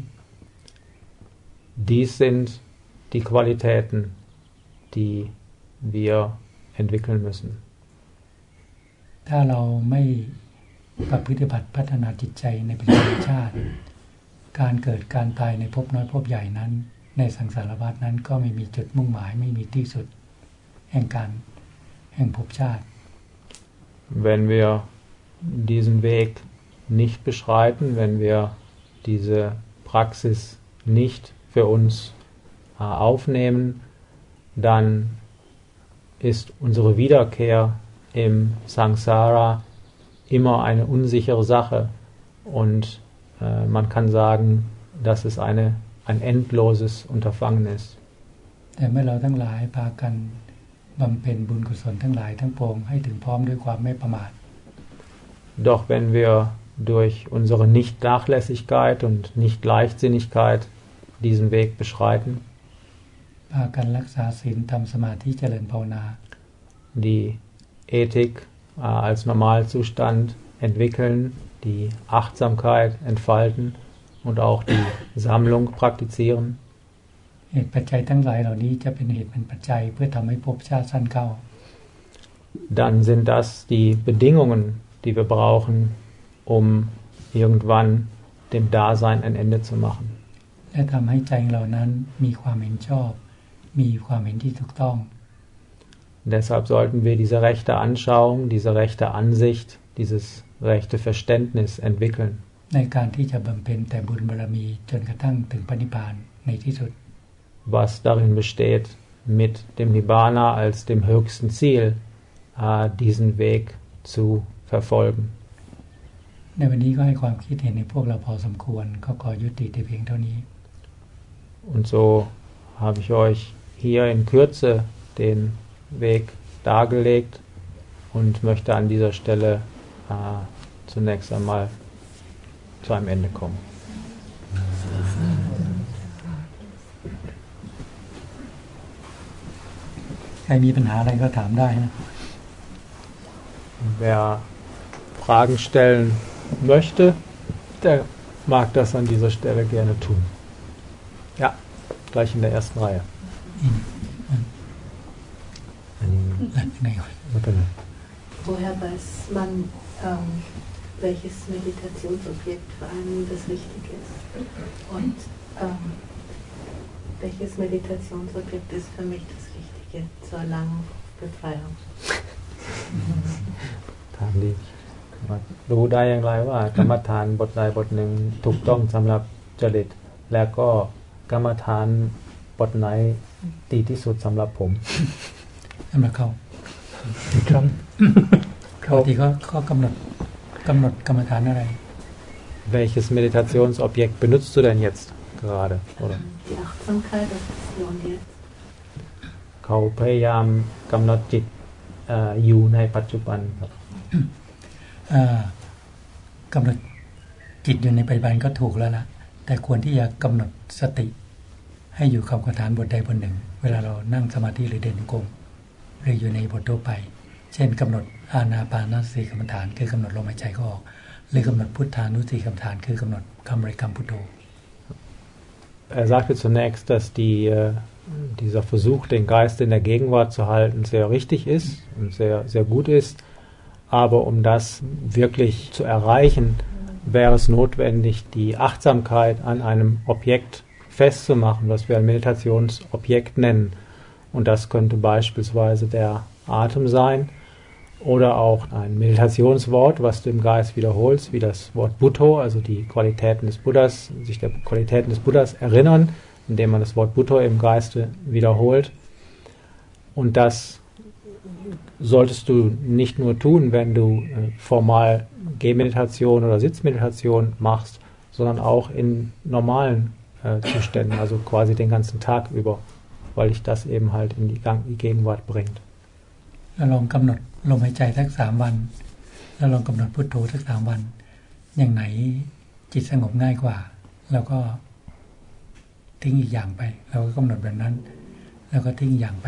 Dies sind die Qualitäten, die wir entwickeln müssen. ถ้าเราไม่ประพฤติบัติพัฒนาจิตใจในปัจจุบันชาติการเกิดการตายในภพน้อยภพใหญ่นั้นในสังสารวัฏนั้นก็ไม่มีจุดมุ่งหมายไม่มีที่สุดแห่งการแห่งภพชาติ Wenn wir diesen Weg nicht beschreiten, wenn wir diese Praxis nicht für uns äh, aufnehmen, dann ist unsere Wiederkehr im Samsara immer eine unsichere Sache und äh, man kann sagen, dass es eine, ein endloses Unterfangen ist. แต่เมื่อเราทั้งหลายพากันบำเพ็ญบุญกุศลทั้งหลายทั้งปวงให้ถึงพร้อมด้วยความไม่ประมาท Doch wenn wir durch unsere Nicht-Nachlässigkeit und Nicht-Leichtsinnigkeit diesen Weg beschreiten, พากันรักษาศีลทำสมาธิเจริญภาวนา die Ethik äh, als Normalzustand entwickeln, die Achtsamkeit entfalten und auch die Sammlung praktizieren, เหตุปัจจัยทั้งหลายเหล่านี้จะเป็นเหตุเป็นปัจจัยเพื่อทำให้ภพชาติสั้นเข้า dann sind das die Bedingungen, die wir brauchen, um irgendwann dem Dasein ein Ende zu machen. และทำให้ใจเรานั้นมีความเห็นชอบมีความเห็นที่ถูกต้อง Deshalb sollten wir diese rechte Anschauung, diese rechte Ansicht, dieses rechte Verständnis entwickeln. ในการที่จะบำเพ็ญแต่บุญบารมีจนกระทั่งถึงพระนิพพานในที่สุด Was darin besteht, mit dem Nibbana als dem höchsten Ziel äh, diesen Weg zu verfolgen. ในวันนี้ก็ให้ความคิดเห็นในพวกเราพอสมควรก็ขอยุติแต่เพียงเท่านี้ Und so habe ich euch hier in Kürze den Weg dargelegt und möchte an dieser Stelle äh, zunächst einmal zu einem Ende kommen. Wer Fragen stellen möchte, der mag das an dieser Stelle gerne tun. Ja, gleich in der ersten Reihe. Woher weiß man, ähm, welches Meditationsobjekt für einen das Richtige ist? Und ähm, welches Meditationsobjekt ist für mich das Richtige zur Erlangung Befreiung? ถามดีรู้ได้อย่างไรว่ากรรมฐานบทใดบทหนึ่งถูกต้องสำหรับจริตแล้วก็กรรมฐานบทไหนดีที่สุดสำหรับผมสำหรับเขาเขาที่เขาเขากำหนดกำหนดกรรมฐานอะไร Welches Meditationsobjekt benutzt du denn jetzt gerade oder Die Achtsamkeit das ist hier und jetzt เขาพยายามกำหนดจิตอยู่ในปัจจุบันครับกำหนดจิตอยู่ในปัจจุบันก็ถูกแล้วล่ะแต่ควรที่จะกำหนดสติให้อยู่กับกรรมฐานบทใดบทหนึ่งเวลาเรานั่งสมาธิหรือเดินจงกรมหรืออยู่ในบททั่วไปเช่นกำหนดอานาปานสติกรรมฐานคือกำหนดลมหายใจเข้าออกหรือกำหนดพุทธานุสติกรรมฐานคือกำหนดคำบริกรรมพุทโธ Er sagte zunächst, dass die, äh, dieser Versuch, den Geist in der Gegenwart zu halten, sehr richtig ist und sehr, sehr gut ist. Aber um das wirklich zu erreichen, wäre es notwendig, die Achtsamkeit an einem Objekt festzumachen, was wir ein Meditationsobjekt nennen. Und das könnte beispielsweise der Atem sein oder auch ein Meditationswort, was du im Geist wiederholst, wie das Wort Buddho, also die Qualitäten des Buddhas, sich der Qualitäten des Buddhas erinnern, indem man das Wort Buddho im Geiste wiederholt. Und das solltest du nicht nur tun, wenn du äh, formal Gehmeditation oder Sitzmeditation machst, sondern auch in normalen äh, Zuständen, also quasi den ganzen Tag über. weil dich das eben halt in die, die Gegenwart bringt. เราลองกำหนดลมหายใจสักสามวันแล้วลองกำหนดพุทโธสักสามวันอย่างไหนจิตสงบง่ายกว่าแล้วก็ทิ้งอีกอย่างไปเราก็กำหนดแบบนั้นแล้วก็ทิ้งอย่างไป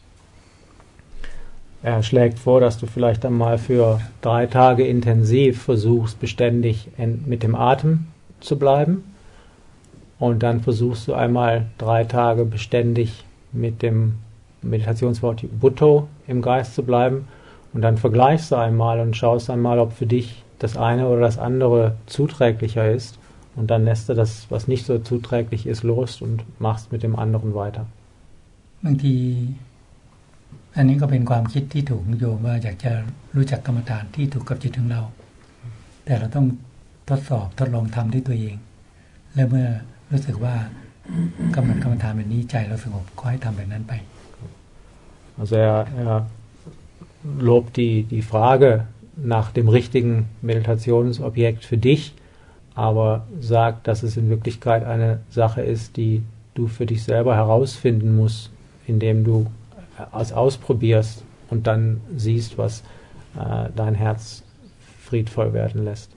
Er schlägt vor, dass du vielleicht einmal für drei Tage intensiv versuchst, beständig mit dem Atem zu bleiben. Und dann versuchst du einmal drei Tage beständig mit dem Meditationswort Buddho im Geist zu bleiben. Und dann vergleichst du einmal und schaust einmal, ob für dich das eine oder das andere zuträglicher ist. Und dann lässt du das, was nicht so zuträglich ist, los und machst mit dem anderen weiter. บางทีอันนี้ก็เป็นความคิดที่ถูกโยมว่าอยากจะรู้จักกรรมฐานที่ถูกกับจิตของเราแต่เราต้องทดสอบทดลองทำด้วยตัวเองและเมื่อรู้สึกว่ากำหนดกรรมฐานแบบนี้ใจเราสงบก็ให้ทำแบบนั้นไป Also er, er lobt die, die Frage nach dem richtigen Meditationsobjekt für dich, aber sagt, dass es in Wirklichkeit eine Sache ist, die du für dich selber herausfinden musst, indem du es ausprobierst und dann siehst, was äh, dein Herz friedvoll werden lässt.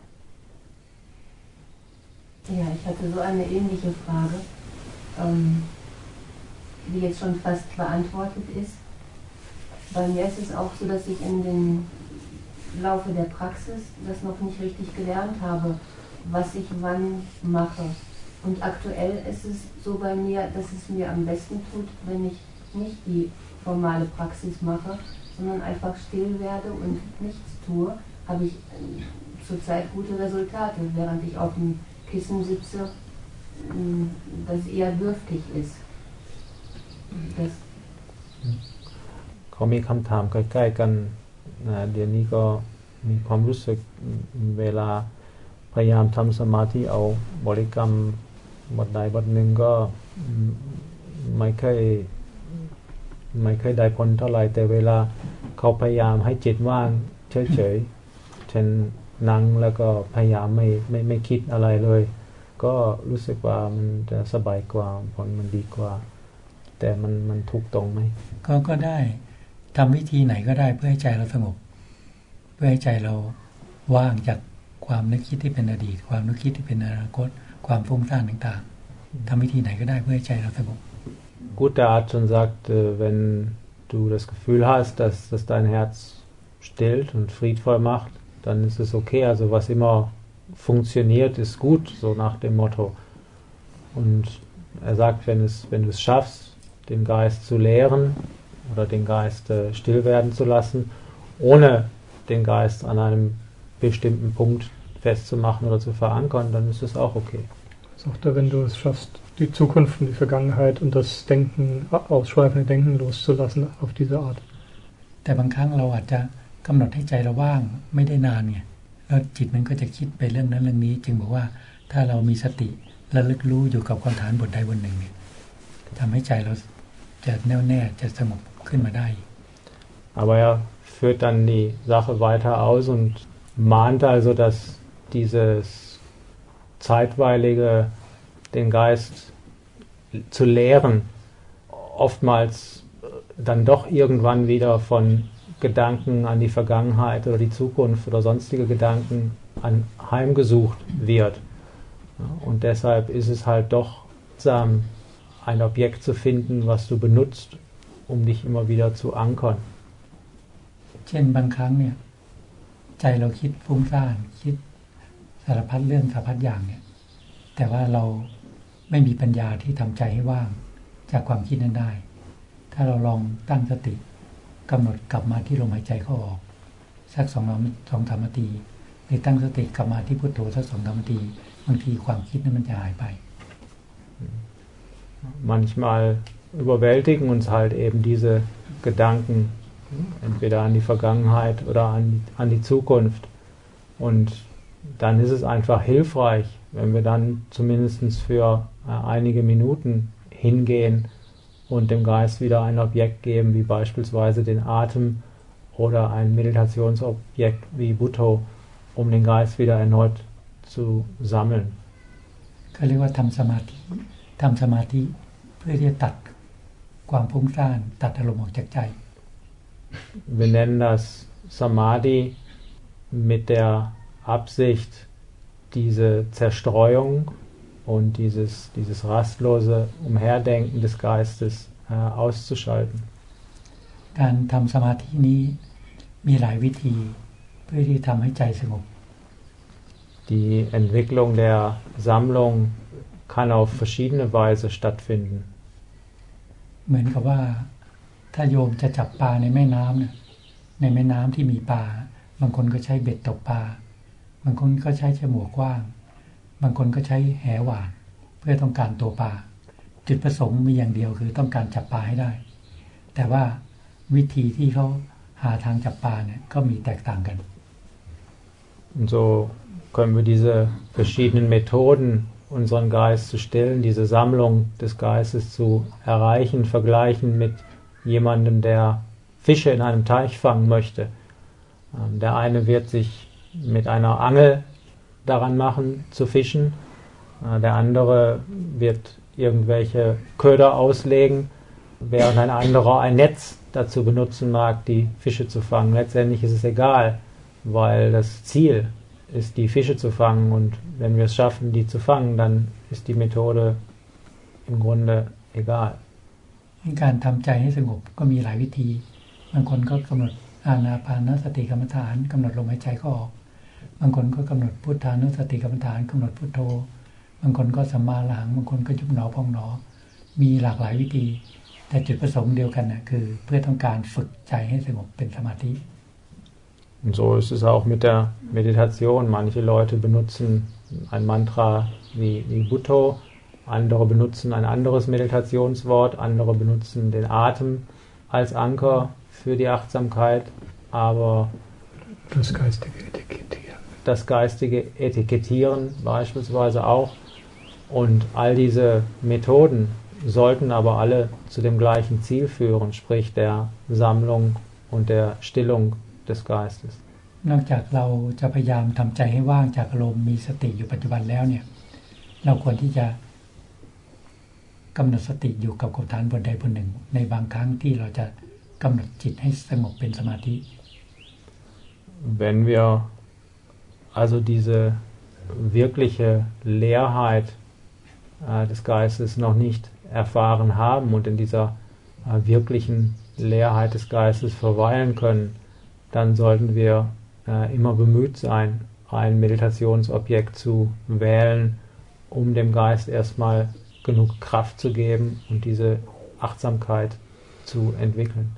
Ja, ich hatte so eine ähnliche Frage, ähm, die jetzt schon fast beantwortet ist. Bei mir ist es auch so, dass ich in dem Laufe der Praxis das noch nicht richtig gelernt habe, was ich wann mache. Und aktuell ist es so bei mir, dass es mir am besten tut, wenn ich nicht die formale Praxis mache, sondern einfach still werde und nichts tue, habe ich zurzeit gute Resultate, während ich auf dem Kissen sitze, das eher dürftig ist. Das เขามีคำถามใกล้ๆกันนะเดี๋ยวนี้ก็มีความรู้สึกเวลาพยายามทำสมาธิเอาบริกรรมบทใดบทหนึ่งก็ไม่เคยไม่เคยได้ผลเท่าไหร่แต่เวลาเขาพยายามให้จิตว่างเฉยๆเช่นนั่งแล้วก็พยายามไม่ไม่ไม่คิดอะไรเลยก็รู้สึกว่ามันจะสบายกว่าผลมันดีกว่าแต่มันมันถูกตรงไหมก็ก็ได้ทำวิธีไหนก็ได้เพื่อให้ใจเราสงบเพื่อให้ใจเราว่างจากความนึกคิดที่เป็นอดีตความนึกคิดที่เป็นอนาคตความฟุ้งซ่านต่างๆทำวิธีไหนก็ได้เพื่อให้ใจเราสงบ Gut, der Arzt schon sagt, wenn du das Gefühl hast, dass das dein Herz stillt und friedvoll macht, dann ist es okay. Also was immer funktioniert, ist gut, so nach dem Motto. Und er sagt, wenn, es, wenn du es schaffst, den Geist zu leeren oder den Geist äh, still werden zu lassen, ohne den Geist an einem bestimmten Punkt festzumachen oder zu verankern, dann ist es auch okay. Sagt er, wenn du es schaffst, die Zukunft und die Vergangenheit und das Denken, ausschweifende Denken loszulassen auf diese Art. แต่บางครั้งเราอาจจะกำหนดให้ใจเราว่างไม่ได้นานไงแล้วจิตมันก็จะคิดไปเรื่องนั้นเรื่องนี้จึงบอกว่าถ้าเรามีสติระลึกรู้อยู่กับความฐานบทใดบทหนึ่งเนี่ยทำให้ใจเราจะแน่วแน่จะสงบขึ้นมาได้ Aber er führt dann die Sache weiter aus und mahnt also, dass dieses zeitweilige den Geist zu lehren oftmals dann doch irgendwann wieder von Gedanken an die Vergangenheit oder die Zukunft oder sonstige Gedanken an heimgesucht wird. Und deshalb ist es halt doch ratsam, ein Objekt zu finden, was du benutzt, um dich immer wieder zu ankern. เช่นบางครั้งเนี่ยใจเราคิดฟุ้งซ่านคิดสารพัดเรื่องสารพัดอย่างเนี่ยแต่ว่าเราไม่มีปัญญาที่ทำใจให้ว่างจากความคิดนั้นได้ถ้าเราลองตั้งสติกำหนดกลับมาที่ลมหายใจเข้าออกสักสองสองสามนาทีหรือตั้งสติกลับมาที่พุทโธสักสองสามนาทีบางทีความคิดนั้นมันจะหายไป Manchmal überwältigen uns halt eben diese Gedanken entweder an die Vergangenheit oder an die, an die Zukunft und dann ist es einfach hilfreich, wenn wir dann zumindest für äh, einige Minuten hingehen und dem Geist wieder ein Objekt geben, wie beispielsweise den Atem oder ein Meditationsobjekt wie Buddho, um den Geist wieder erneut zu sammeln. เขาเรียกว่าทำสมาธิทำสมาธิเพื่อที่จะตัดความฟุ้งซ่านตัดอารมณ์ออกจากใจ Wir nennen das Samadhi mit der Absicht, diese Zerstreuung und dieses, dieses rastlose Umherdenken des Geistes äh, auszuschalten. การทำสมาธินี้มีหลายวิธีเพื่อที่ทำให้ใจสงบ Die Entwicklung der Sammlung kann auf verschiedene Weise stattfinden. เหมือนกับว่าถ้าโยมจะจับปลาในแม่น้ำเนี่ยในแม่น้ำที่มีปลาบางคนก็ใช้เบ็ดตกปลาบางคนก็ใช้ฉมวกกว้างบางคนก็ใช้แหหวานเพื่อต้องการตัวปลาจุดประสงค์มีอย่างเดียวคือต้องการจับปลาให้ได้แต่ว่าวิธีที่เขาหาทางจับปลาเนี่ยก็มีแตกต่างกัน Und so können wir diese verschiedenen Methoden, unseren Geist zu stillen, diese Sammlung des Geistes zu erreichen, vergleichen mit jemandem, der Fische in einem Teich fangen möchte. Der eine wird sich mit einer Angel daran machen, zu fischen. Der andere wird irgendwelche Köder auslegen, während ein anderer ein Netz dazu benutzen mag, die Fische zu fangen. Letztendlich ist es egal, weil das Ziel ist, die Fische zu fangen. Und wenn wir es schaffen, die zu fangen, dann ist die Methode im Grunde egal. การทำใจให้สงบก็มีหลายวิธีบางคนก็กำหนดอานาปานสติกรรมฐานกำหนดลมหายใจเข้าออกบางคนก็กำหนดพุทธานุสติกรรมฐานกำหนดพุทโธบางคนก็สัมมาหลังบางคนก็ยุบหนอพองหนอมีหลากหลายวิธีแต่จุดประสงค์เดียวกันนะคือเพื่อต้องการฝึกใจให้สงบเป็นสมาธิ Und so ist es auch mit der Meditation. Manche Leute benutzen ein Mantra wie, wie Bhutto, andere benutzen ein anderes Meditationswort, andere benutzen den Atem als Anker für die Achtsamkeit, aber das geistige Etikettieren. Das geistige Etikettieren beispielsweise auch. Und all diese Methoden sollten aber alle zu dem gleichen Ziel führen, sprich der Sammlung und der Stillung des Geistes. นอกจากเราจะพยายามทำใจให้ว่างจากอารมณ์มีสติอยู่ปัจจุบันแล้วเนี่ยเราควรที่จะกำหนดสติอยู่กับกรรมฐานบทใดบทหนึ่งในบางครั้งที่เราจะกำหนดจิตให้สงบเป็นสมาธิ Wenn wir also diese wirkliche Leerheit äh, des Geistes noch nicht erfahren haben und in dieser äh, wirklichen Leerheit des Geistes verweilen können, dann sollten wir äh, immer bemüht sein, ein Meditationsobjekt zu wählen, um dem Geist erstmal genug Kraft zu geben und diese Achtsamkeit zu entwickeln.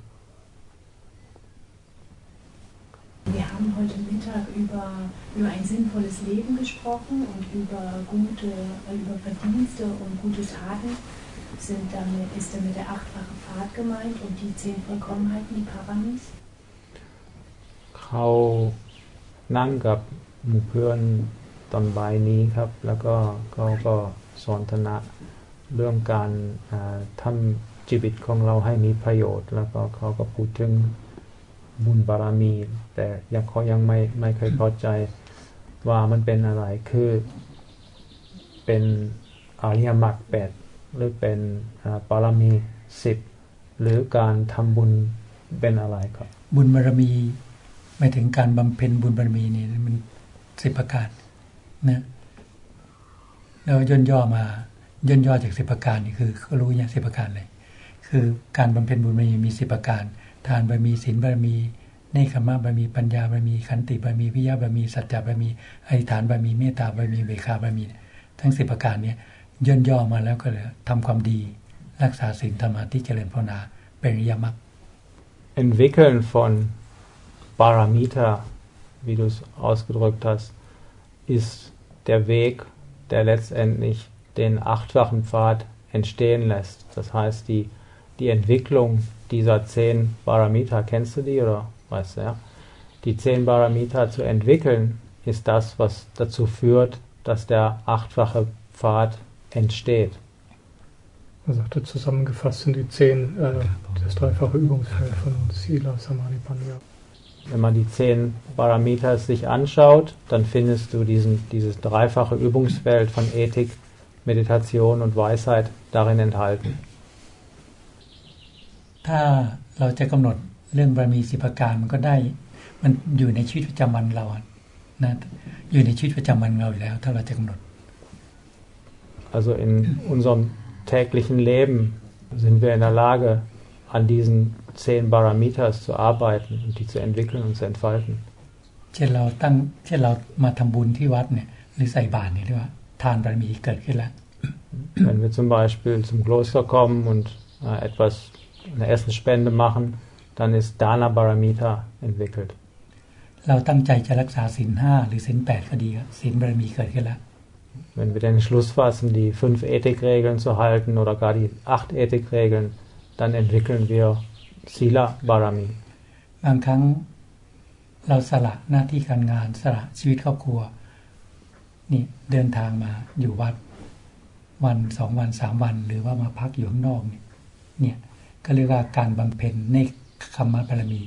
Wir haben heute Mittag über, über ein sinnvolles Leben gesprochen und über gute, über Verdienste und gute Taten. Sind damit, ist damit der achtfache Pfad gemeint und die zehn Vollkommenheiten, die Paramis? เขานั่งกับหมู่เพื่อนตอนบ่ายนี้ครับแล้วก็เขาก็สนทนาเรื่องการทำชีวิตของเราให้มีประโยชน์แล้วก็เขาก็พูดถึงบุญบารมีแต่ยังเขายังไม่ไม่เคยเข้าใจว่ามันเป็นอะไรคือเป็นอริยมรรคแปดหรือเป็นบารมีสิบหรือการทำบุญเป็นอะไรครับบุญบารมีหมายถึงการบำเพ็ญบุญบารมีนี่มันสิบประการนะแล้วย่นย่อมาย่นย่อจากสิบประการนี่คือเขารู้อย่างสิบประการเลยคือการบำเพ็ญบุญบารมีมีสิบประการทานบารมีศีลบารมีเนกขัมมะบารมีปัญญาบารมีขันติบารมีวิริยะบารมีสัจจะบารมีอธิษฐานบารมีเมตตาบารมีเบกขาบารมีทั้งสิบประการนี้ย่นย่อมาแล้วก็เลยทำความดีรักษาศีลสมาธิเจริญภาวนาเป็นอริยมรรค Entwickeln von Paramita, wie du es ausgedrückt hast, ist der Weg, der letztendlich den achtfachen Pfad entstehen lässt. Das heißt, die, die Entwicklung dieser zehn Paramita, kennst du die oder weißt du, ja? Die zehn Paramita zu entwickeln, ist das, was dazu führt, dass der achtfache Pfad entsteht. Er sagte, zusammengefasst sind die zehn, äh, das dreifache Übungsfeld von Sila, Samadhi, Panya. Wenn man die zehn Paramitas sich anschaut, dann findest du diesen, dieses dreifache Übungsfeld von Ethik, Meditation und Weisheit darin enthalten. ถ้าเราจะกำหนดเรื่องบารมีสิบประการมันก็ได้มันอยู่ในชีวิตประจำวันเรานะอยู่ในชีวิตประจำวันเราอยู่แล้วถ้าเราจะกำหนด Also in unserem täglichen Leben sind wir in der Lage, an diesen zehn Paramitas zu arbeiten und die zu entwickeln und zu entfalten. เช่นเราตั้งเช่นเรามาทำบุญที่วัดเนี่ยหรือใส่บาตรเนี่ยเรียกว่าทานบารมีเกิดขึ้นแล้ว Wenn wir zum Beispiel zum Kloster kommen und äh, etwas eine Essensspende machen, dann ist Dana Paramita entwickelt. เราตั้งใจจะรักษาศีลห้าหรือศีลแปดก็ดีศีลบารมีเกิดขึ้นแล้ว Wenn wir den Entschluss fassen, die fünf Ethikregeln zu halten oder gar die acht Ethikregeln, dann entwickeln wir Sila Barami. บางครั้งเราสละหน้าที่การงานสละชีวิตครอบครัวนี่เดินทางมาอยู่วัดวันสองวันสามวันหรือว่ามาพักอยู่ข้างนอกเนี่ยเนี่ยก็เรียกว่าการบำเพ็ญเนกขัมมะบารมี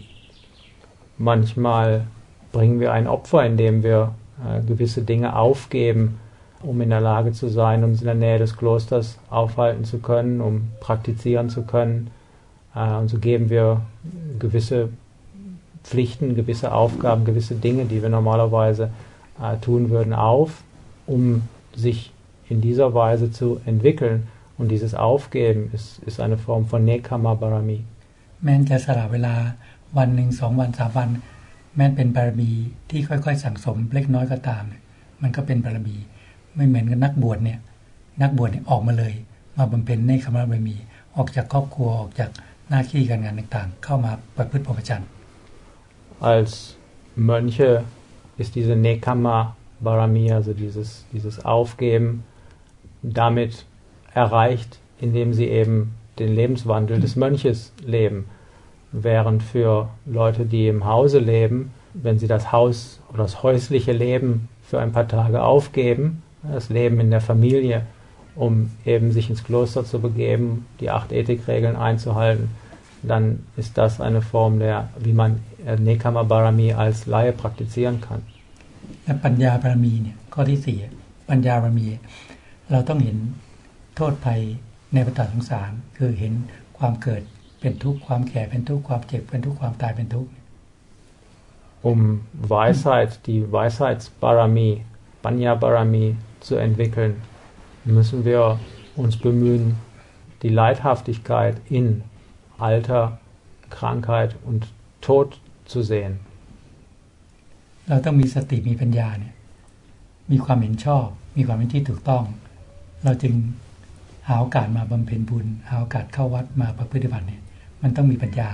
Manchmal bringen wir ein Opfer, indem wir äh, gewisse Dinge aufgeben, um in der Lage zu sein, uns in der Nähe des Klosters aufhalten zu können, um praktizieren zu können. Äh, und so geben wir gewisse Pflichten, gewisse Aufgaben, gewisse Dinge, die wir normalerweise äh, tun würden, auf, um sich in dieser Weise zu entwickeln. Und dieses Aufgeben ist, ist eine Form von Nekama Barami. แม้จะสละเวลาวันหนึ่งสองวันสามวันแม้เป็นบารมีที่ค่อยๆสั่งสมเล็กน้อยก็ตามมันก็เป็นบารมีไม่เหมือนกับนักบวชเนี่ยนักบวชเนี่ยออกมาเลยมาบำเพ็ญเนกขัมมะบารมีออกจากครอบครัวออกจากหน้าที่การงานต่างๆเข้ามาประพฤติพรหมจรรย์ Als Mönche ist diese Nekama Barami, also dieses, dieses Aufgeben, damit erreicht, indem sie eben den Lebenswandel des Mönches leben. Während für Leute, die im Hause leben, wenn sie das Haus oder das häusliche Leben für ein paar Tage aufgeben, das Leben in der Familie, um eben sich ins Kloster zu begeben, die acht Ethikregeln einzuhalten, dann ist das eine Form, der, wie man Nekama Barami als Laie praktizieren kann. และปัญญาบารมีเนี่ยข้อที่สี่ปัญญาบารมีเราต้องเห็นโทษภัยในวัฏสงสารคือเห็นความเกิดเป็นทุกข์ความแก่เป็นทุกข์ความเจ็บเป็นทุกข์ความตายเป็นทุกข์ Um Weisheit, die Weisheitsbarami, Panya Barami zu entwickeln, müssen wir uns bemühen, die Leidhaftigkeit in Alter, Krankheit und Tod zu sehen. เราต้องมีสติมีปัญญาเนี่ยมีความเห็นชอบมีความเห็นที่ถูกต้องเราจึงหาโอกาสมาบำเพ็ญบุญหาโอกาสเข้าวัดมาประพฤติบัติเนี่ยมันต้องมีปัญญา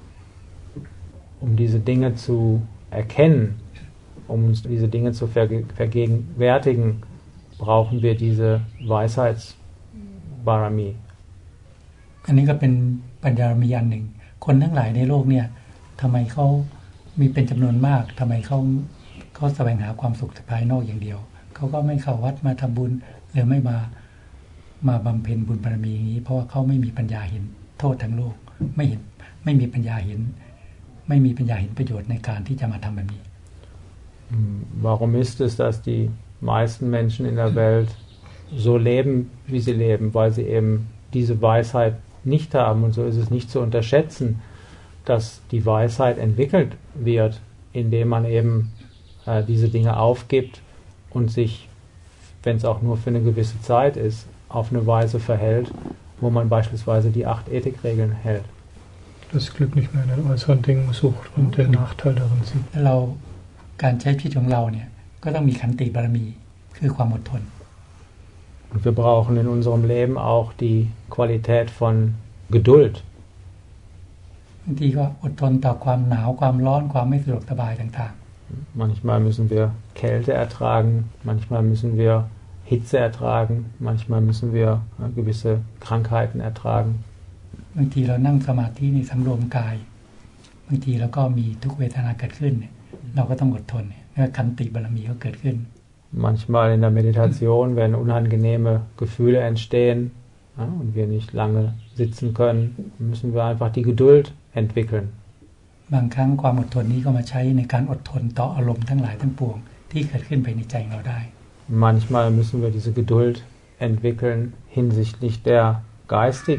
Um diese Dinge zu erkennen, um uns diese Dinge zu vergegenwärtigen, brauchen wir diese Weisheitsbarami. อันนี้ก็เป็นปัญญาบารมีอันหนึ่งคนทั้งหลายในโลกเนี่ยทำไมเขามีเป็นจำนวนมากทำไมเขาเขาแสวงหาความสุขภายนอกอย่างเดียวเขาก็ไม่เข้าวัดมาทำบุญหรือไม่มามาบำเพ็ญบุญบารมีอย่างนี้เพราะว่าเขาไม่มีปัญญาเห็นโทษทั้งโลกไม่เห็นไม่มีปัญญาเห็นไม่มีปัญญาเห็นประโยชน์ในการที่จะมาทำแบบนี้ Warum ist es, dass die meisten Menschen in der Welt so leben, wie sie leben, weil sie eben diese Weisheit nicht haben? Und so ist es nicht zu unterschätzen, dass die Weisheit entwickelt wird, indem man eben äh, diese Dinge aufgibt und sich, wenn es auch nur für eine gewisse Zeit ist, auf eine Weise verhält, wo man beispielsweise die acht Ethikregeln hält. Das Glück nicht mehr in den äußeren Dingen sucht und den Nachteil darin sieht. เราการใช้ชีวิตของเราเนี่ยก็ต้องมีขันติบารมีคือความอดทน Und wir brauchen in unserem Leben auch die Qualität von Geduld. บางทีก็อดทนต่อความหนาวความร้อนความไม่สะดวกสบายต่างๆ Manchmal müssen wir Kälte ertragen, manchmal müssen wir Hitze ertragen, manchmal müssen wir äh, gewisse Krankheiten ertragen. บางทีเรานั่งสมาธิในสำรวมกายบางทีเราก็มีทุกเวทนาเกิดขึ้นเนี่ยเราก็ต้องอดทนเนี่ยขันติบารมีก็เกิดขึ้น Manchmal in der Meditation, wenn unangenehme Gefühle entstehen ja, und wir nicht lange sitzen können, müssen wir einfach die Geduld entwickeln. บางครั้งความอดทนนี้ก็มาใช้ในการอดทนต่ออารมณ์ทั้งหลายทั้งปวงที่เกิดขึ้นภายในใจเราได้ Manchmal müssen wir diese Geduld entwickeln hinsichtlich der geistigen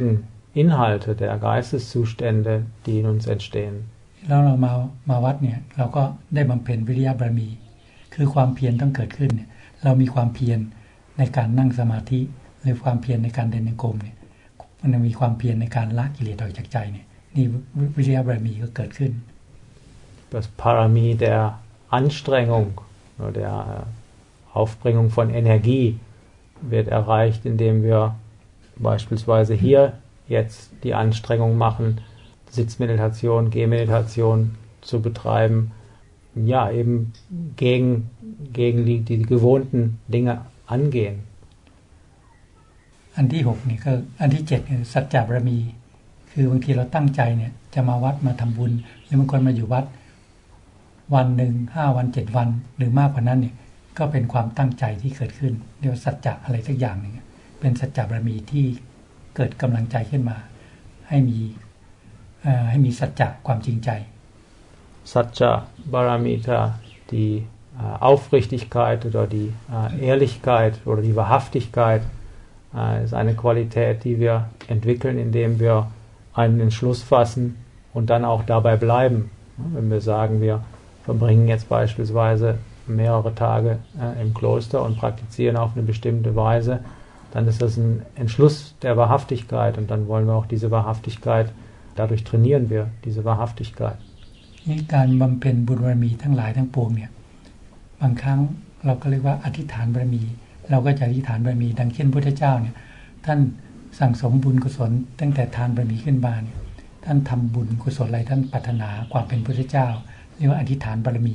Inhalte, der Geisteszustände, die in uns entstehen. แล้วเรามามาวัดเนี่ยเราก็ได้บำเพ็ญวิริยะบารมีคือความเพียรต้องเกิดขึ้นเนี่ยเรามีความเพียรในการนั่งสมาธิหรือความเพียรในการเดินจงกรมเนี่ยมันมีความเพียรในการละกิเลสออกจากใจเนี่ยนี่วิริยะบารมีก็เกิดขึ้น Das Parami der Anstrengung, der Aufbringung von Energie wird erreicht, indem wir beispielsweise hier jetzt die Anstrengung machen, Sitzmeditation, Gehmeditation zu betreiben, ja, eben gegen, gegen die, die gewohnten Dinge angehen. อันที่หกนี่ก็อันที่เจ็ดคือสัจจะบารมีคือบางทีเราตั้งใจเนี่ยจะมาวัดมาทำบุญหรือบางคนมาอยู่วัดวันหนึ่งห้าวันเจ็ดวันหรือมากกว่านั้นเนี่ยก็เป็นความตั้งใจที่เกิดขึ้นเรียกว่าสัจจะอะไรสักอย่างหนึ่งเป็นสัจจะบารมีที่เกิดกำลังใจขึ้นมาให้มีให้มีสัจจะความจริงใจ Satya Paramita, die äh, Aufrichtigkeit oder die äh, Ehrlichkeit oder die Wahrhaftigkeit äh, ist eine Qualität, die wir entwickeln, indem wir einen Entschluss fassen und dann auch dabei bleiben. Wenn wir sagen, wir verbringen jetzt beispielsweise mehrere Tage äh, im Kloster und praktizieren auf eine bestimmte Weise, dann ist das ein Entschluss der Wahrhaftigkeit und dann wollen wir auch diese Wahrhaftigkeit, dadurch trainieren wir diese Wahrhaftigkeit. การบำเพ็ญบุญบารมีทั้งหลายทั้งปวงเนี่ยบางครั้งเราก็เรียกว่าอธิษฐานบารมีเราก็จะอธิษฐานบารมีดังเช่นพระพุทธเจ้าเนี่ยท่านสั่งสมบุญกุศลตั้งแต่ทานบารมีขึ้นมาเนี่ยท่านทำบุญกุศลอะไรท่านปรารถนาความเป็นพระพุทธเจ้าเรียกว่าอธิษฐานบารมี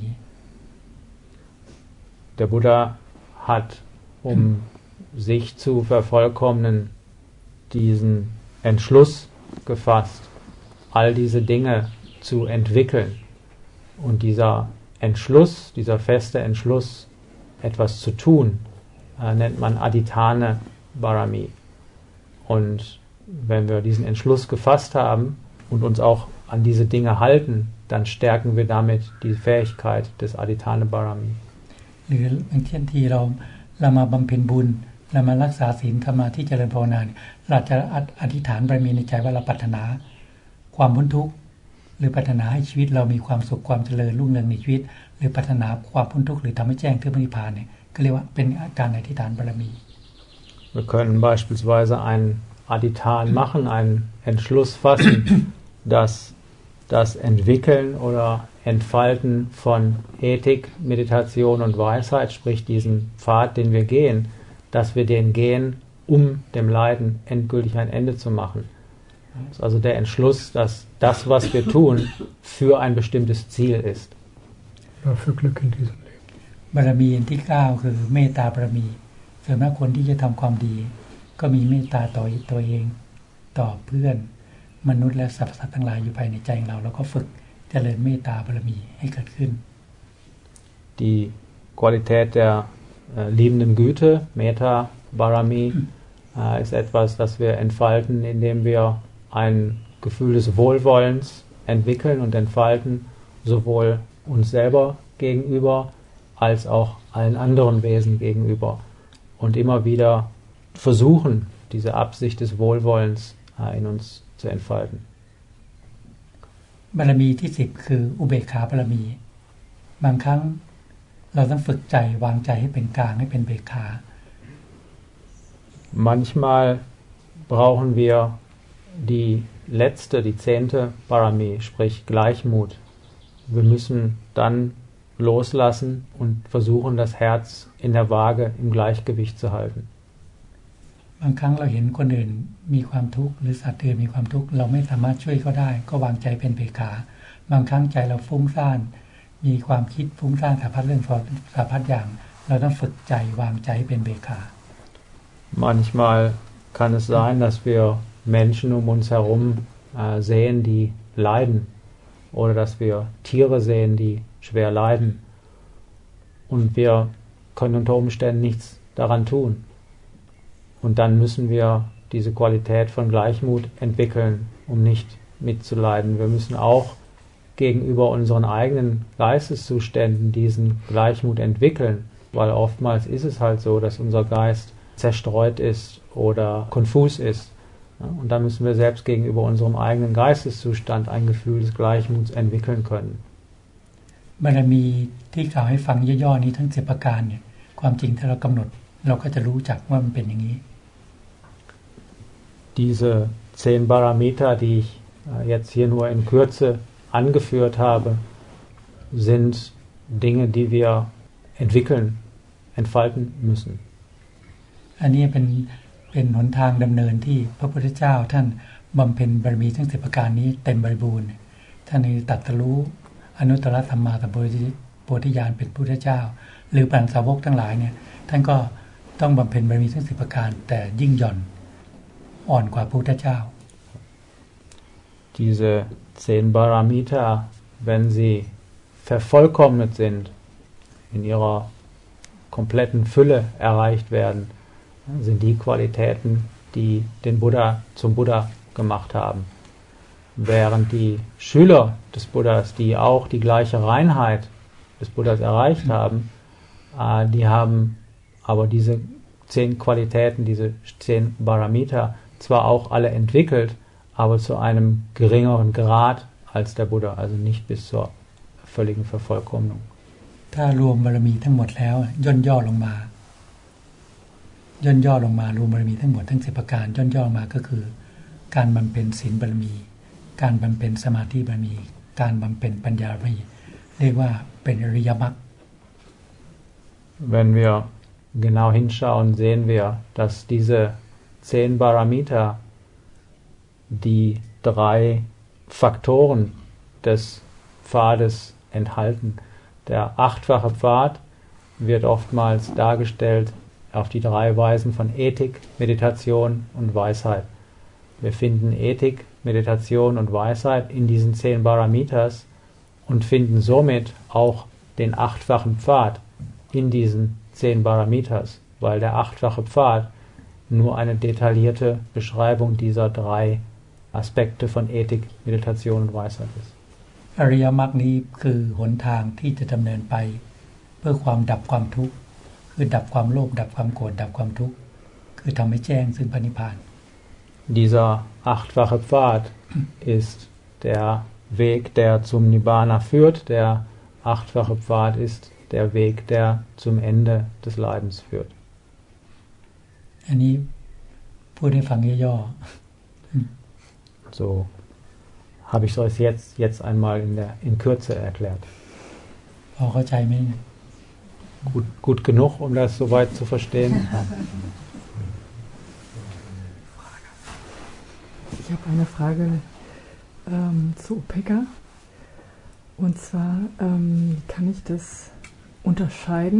Der Buddha hat, um sich zu vervollkommnen, diesen Entschluss gefasst, all diese Dinge zu entwickeln. Und dieser Entschluss, dieser feste Entschluss, etwas zu tun, äh, nennt man Adhitthana Barami. Und wenn wir diesen Entschluss gefasst haben und uns auch an diese Dinge halten, dann stärken wir damit die Fähigkeit des Adhitthana Barami. หรืออย่างเช่นที่เราเรามาบำเพ็ญบุญเรามารักษาศีลสมาธิเจริญภาวนาเราจะอธิษฐานบารมีในใจว่าเราปรารถนาความพ้นทุกข์หรือปรารถนาให้ชีวิตเรามีความสุขความเจริญรุ่งเรืองในชีวิตหรือปรารถนาความพ้นทุกข์หรือทำให้แจ้งถึงพระนิพพานเนี่ยก็เรียกว่าเป็นการอธิษฐานบารมี Wir können beispielsweise einen Adhithan machen, einen Entschluss fassen, dass das Entwickeln oder Entfalten von Ethik, Meditation und Weisheit, sprich diesen Pfad, den wir gehen, dass wir den gehen, um dem Leiden endgültig ein Ende zu machen. Das ist also der Entschluss, dass das, was wir tun, für ein bestimmtes Ziel ist. Ja, für Glück in diesem Leben. บารมีที่เก้าคือเมตตาบารมีส่วนมากคนที่จะทำความดีก็มีเมตตาต่อตัวเองต่อเพื่อนมนุษย์และสรรพสัตว์ทั้งหลายอยู่ภายในใจของเราแล้วก็ฝึกเจริญเมตตาบารมีให้เกิดขึ้น Die Qualität der äh, liebenden Güte, Metta Barami, äh, ist etwas, das wir entfalten, indem wir ein Gefühl des Wohlwollens entwickeln und entfalten, sowohl uns selber gegenüber als auch allen anderen Wesen gegenüber. Und immer wieder versuchen, diese Absicht des Wohlwollens äh, in uns zu entfalten. บารมีที่สิบคืออุเบกขาบารมีบางครั้งเราต้องฝึกใจวางใจให้เป็นกลางให้เป็นเบกขา Manchmal brauchen wir die letzte, die zehnte Parami, sprich Gleichmut. Wir müssen dann loslassen und versuchen, das Herz in der Waage im Gleichgewicht zu halten. บางครั้งเราเห็นคนอื่นมีความทุกข์หรือสัตว์อื่นมีความทุกข์เราไม่สามารถช่วยเขาได้ก็วางใจเป็นเบกขาบางครั้งใจเราฟุ้งซ่านมีความคิดฟุ้งซ่านสารพัดเรื่องสารพัดอย่างเราต้องฝึกใจวางใจเป็นเบกขา Manchmal kann es sein, dass wir Menschen um uns herum äh, sehen, die leiden, oder dass wir Tiere sehen, die schwer leiden, und wir können unter Umständen nichts daran tun. Und dann müssen wir diese Qualität von Gleichmut entwickeln, um nicht mitzuleiden. Wir müssen auch gegenüber unseren eigenen Geisteszuständen diesen Gleichmut entwickeln, weil oftmals ist es halt so, dass unser Geist zerstreut ist oder konfus ist. Ja, und da müssen wir selbst gegenüber unserem eigenen Geisteszustand ein Gefühl des Gleichmuts entwickeln können. บารมีที่กล่าวให้ฟังย่อๆนี้ทั้งสิบประการเนี่ยความจริงถ้าเรากำหนดเราก็จะรู้จักว่ามันเป็นอย่างนี้ Diese zehn Parameter, die ich jetzt hier nur in Kürze angeführt habe, sind Dinge, die wir entwickeln, entfalten müssen. อันนี้เป็นเป็นหนทางดำเนินที่พระพุทธเจ้าท่านบำเพ็ญบารมีทั้งสิบประการนี้เต็มบริบูรณ์ท่านตรัสรู้อนุตตรสัมมาสัมโพธิญาณเป็นพุทธเจ้าหรือปานสาวกทั้งหลายเนี่ยท่านก็ต้องบำเพ็ญบารมีทั้งสิบประการแต่ยิ่งหย่อนอ่อนกว่าพระพุทธเจ้า Diese zehn Parameter, wenn sie vervollkommnet sind, in ihrer kompletten Fülle erreicht werden, sind die Qualitäten, die den Buddha zum Buddha gemacht haben. Während die Schüler des Buddhas, die auch die gleiche Reinheit des Buddhas erreicht haben, äh, die haben aber diese zehn Qualitäten, diese zehn Parameter zwar auch alle entwickelt, aber zu einem geringeren Grad als der Buddha, also nicht bis zur völligen Vervollkommnung. ถ้ารวมบารมีทั้งหมดแล้วย่นย่อลงมาย่นย่อลงมารวมบารมีทั้งหมดทั้งสิบประการย่นย่อลงมาก็คือการบำเพ็ญศีลบารมีการบำเพ็ญสมาธิบารมีการบำเพ็ญปัญญาบารมีเรียกว่าเป็นอริยมรรค Wenn wir genau hinschauen, sehen wir, dass diese zehn Parameter die drei Faktoren des Pfades enthalten. Der achtfache Pfad wird oftmals dargestellt auf die drei Weisen von Ethik, Meditation und Weisheit. Wir finden Ethik, Meditation und Weisheit in diesen zehn Parameters und finden somit auch den achtfachen Pfad in diesen zehn Parameters, weil der achtfache Pfad nur eine detaillierte Beschreibung dieser drei Aspekte von Ethik, Meditation und Weisheit ist. อริยมรรคนี้คือหนทางที่จะดำเนินไปเพื่อความดับความทุกข์คือดับความโลภดับความโกรธดับความทุกข์คือทำให้แจ้งซึ่งพระนิพพาน Dieser achtfache Pfad ist der Weg, der zum Nibbana führt. Der achtfache Pfad ist der Weg, der zum Ende des Leidens führt. อันนี้พูดให้ฟังย่อ So habe ich es jetzt, jetzt einmal in, der, in Kürze erklärt. พอเข้าใจไหม Gut, gut genug, um das soweit zu verstehen? Ich habe eine Frage ähm, zu Upekkha. Und zwar ähm, kann ich das unterscheiden,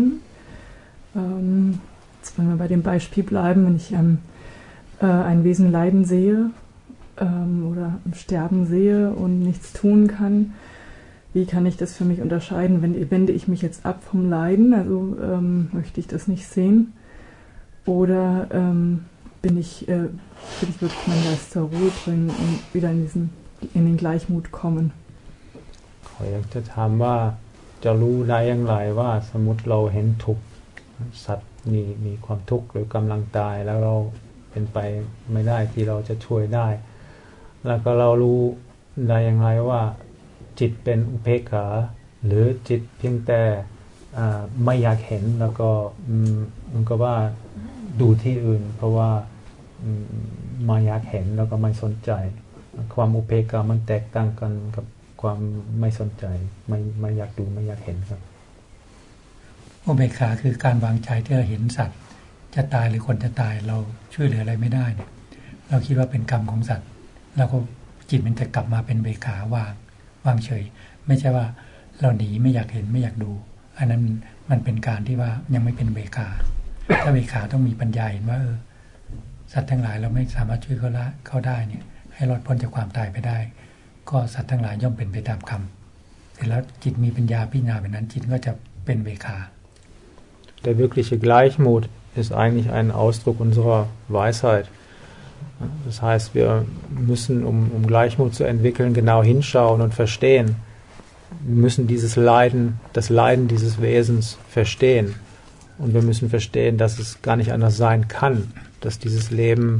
ähm, jetzt wenn wir bei dem Beispiel bleiben, wenn ich ähm, äh, ein Wesen leiden sehe ähm, oder im Sterben sehe und nichts tun kann, wie kann ich das für mich unterscheiden? Wenn, wende ich mich jetzt ab vom Leiden, also ähm, möchte ich das nicht sehen? Oder ähm, bin ich, äh, will ich wirklich meinen Geist zur Ruhe bringen und wieder in, diesen, in den Gleichmut kommen? ขออยากจะถามว่าจะรู้ได้อย่างไรว่าสมมติเราเห็นทุกข์สัตว์มีมีความทุกข์หรือกำลังตายแล้วเราเป็นไปไม่ได้ที่เราจะช่วยได้แล้วก็เรารู้ได้อย่างไรว่าจิตเป็นอุเบกขาหรือจิตเพียงแต่ไม่อยากเห็นแล้วก็มันก็ว่าดูที่อื่นเพราะว่าไม่อยากเห็นแล้วก็ไม่สนใจความอุเบกขามันแตกต่างกันกับความไม่สนใจไม่ไม่อยากดูไม่อยากเห็นครับอุเบกขาคือการวางใจที่เราเห็นสัตว์จะตายหรือคนจะตายเราช่วยเหลืออะไรไม่ได้เนี่ยเราคิดว่าเป็นกรรมของสัตว์แล้วก็จิตมันจะกลับมาเป็นเบกขาวางวางเฉยไม่ใช่ว่าเราหนีไม่อยากเห็นไม่อยากดูอันนั้นมันเป็นการที่ว่ายังไม่เป็นเบกขาถ้าเบกขาต้องมีปัญญาเห็นว่าเออสัตว์ทั้งหลายเราไม่สามารถช่วยเขาละเขาได้เนี่ยให้รอดพ้นจากความตายไปได้ก็สัตว์ทั้งหลายย่อมเป็นไปตามกรรมเสร็จแล้วจิตมีปัญญาพิจารณาแบบนั้นจิตก็จะเป็นเบกขา Der wirkliche Gleichmut ist eigentlich ein Ausdruck unserer Weisheit. Das heißt, wir müssen, um, um Gleichmut zu entwickeln, genau hinschauen und verstehen. Wir müssen dieses Leiden, das Leiden dieses Wesens verstehen. Und wir müssen verstehen, dass es gar nicht anders sein kann, dass dieses Leben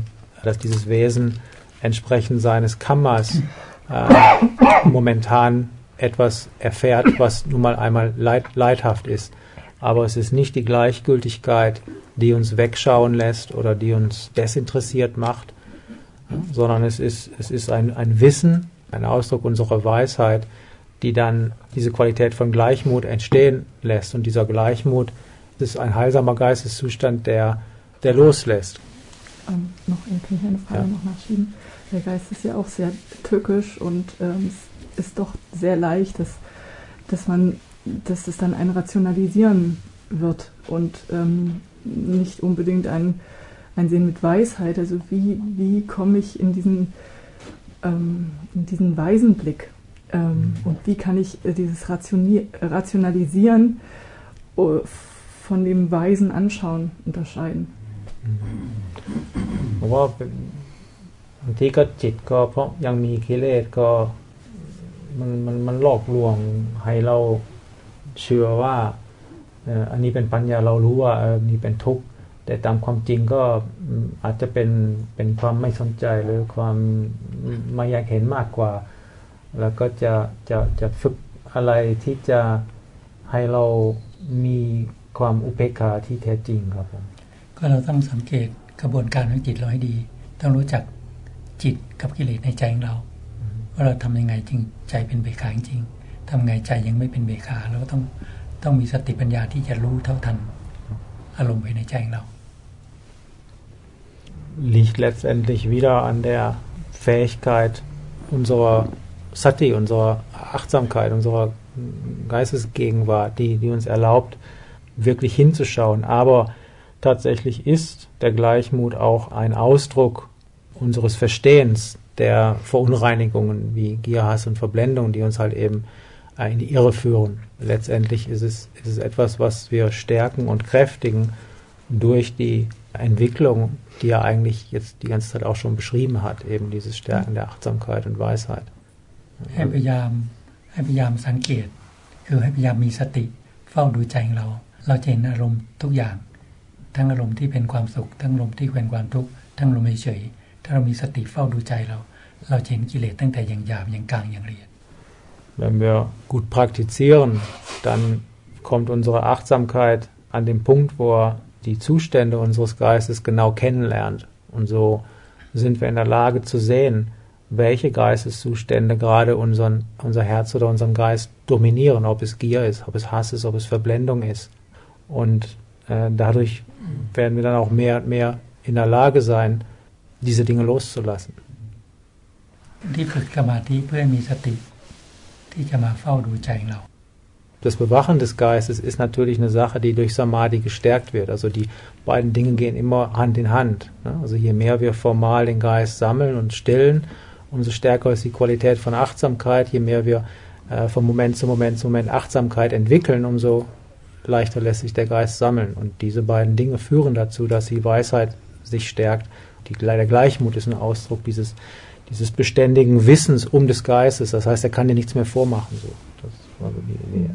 dass dieses Wesen entsprechend seines Kammas äh, momentan etwas erfährt, was nun mal einmal leid, leidhaft ist. Aber es ist nicht die Gleichgültigkeit, die uns wegschauen lässt oder die uns desinteressiert macht, sondern es ist, es ist ein, ein Wissen, ein Ausdruck unserer Weisheit, die dann diese Qualität von Gleichmut entstehen lässt. Und dieser Gleichmut ist ein heilsamer Geisteszustand, der, der loslässt. Ähm, noch kann ich eine Frage ja. noch nachschieben. Der Geist ist ja auch sehr tückisch und ähm, es ist doch sehr leicht, dass, dass man, dass es dann ein Rationalisieren wird und ähm, nicht unbedingt ein, ein Sehen mit Weisheit. Also wie, wie komme ich in diesen, ähm, in diesen weisen Blick? Ähm, und wie kann ich äh, dieses Rationi- Rationalisieren uh, von dem weisen Anschauen unterscheiden? ผมว่าบางทีก็จิตก็เพราะยังมีกิเลสก็มันมันมันหลอกลวงให้เราเชื่อว่าเอ่ออันนี้เป็นปัญญาเรารู้ว่าเออนี่เป็นทุกข์แต่ตามความจริงก็อาจจะเป็นเป็นความไม่สนใจหรือความไม่อยากเห็นมากกว่าแล้วก็จะจะจะฝึกอะไรที่จะให้เรามีความอุเบกขาที่แท้จริงครับผมก็เราต้องสังเกตกระบวนการของจิตเราให้ดีต้องรู้จักจิตกับกิเลสในใจของเราว่าเราทำยังไงจึงใจเป็นเบกขาจริงๆทำไงใจยังไม่เป็นเบกขาเราก็ต้องต้องมีสติปัญญาที่จะรู้เท่าทันอารมณ์ภายในใจของเรา liegt letztendlich wieder an der Fähigkeit unserer Sati, unserer Achtsamkeit, unserer Geistesgegenwart, die, die uns erlaubt, wirklich hinzuschauen. Aber tatsächlich ist der Gleichmut auch ein Ausdruck unseres Verstehens der Verunreinigungen wie Gier, Hass und Verblendung, die uns halt eben in die Irre führen. Letztendlich ist es, ist es etwas, was wir stärken und kräftigen durch die Entwicklung, die er eigentlich jetzt die ganze Zeit auch schon beschrieben hat, eben dieses Stärken der Achtsamkeit und Weisheit. ให้พยายามให้พยายามสังเกตคือให้พยายามมีสติเฝ้าดูใจของเราเราจะเห็นอารมณ์ทุกอย่างทั้งอารมณ์ที่เป็นความสุขทั้งอารมณ์ที่เป็นความทุกข์ทั้งอารมณ์เฉยๆถ้าเรามีสติเฝ้าดูใจเราเราจะเห็นกิเลสตั้งแต่อย่างหยาบอย่างกลางอย่างละเอียด Wenn wir gut praktizieren, dann kommt unsere Achtsamkeit an den Punkt, wo er die Zustände unseres Geistes genau kennenlernt. Und so sind wir in der Lage zu sehen, welche Geisteszustände gerade unseren, unser Herz oder unseren Geist dominieren, ob es Gier ist, ob es Hass ist, ob es Verblendung ist. Und äh, dadurch werden wir dann auch mehr und mehr in der Lage sein, diese Dinge loszulassen. ที่ฝึกสมาธิเพื่อมีสติที่จะมาเฝ้าดูใจของเรา Das Bewachen des Geistes ist natürlich eine Sache, die durch Samadhi gestärkt wird. Also die beiden Dinge gehen immer Hand in Hand. Also je mehr wir formal den Geist sammeln und stillen, umso stärker ist die Qualität von Achtsamkeit. Je mehr wir äh, von Moment zu Moment zu Moment Achtsamkeit entwickeln, umso leichter lässt sich der Geist sammeln. Und diese beiden Dinge führen dazu, dass die Weisheit sich stärkt. Die, der Gleichmut ist ein Ausdruck dieses, dieses beständigen Wissens um des Geistes. Das heißt, er kann dir nichts mehr vormachen. So. Das war so die Idee.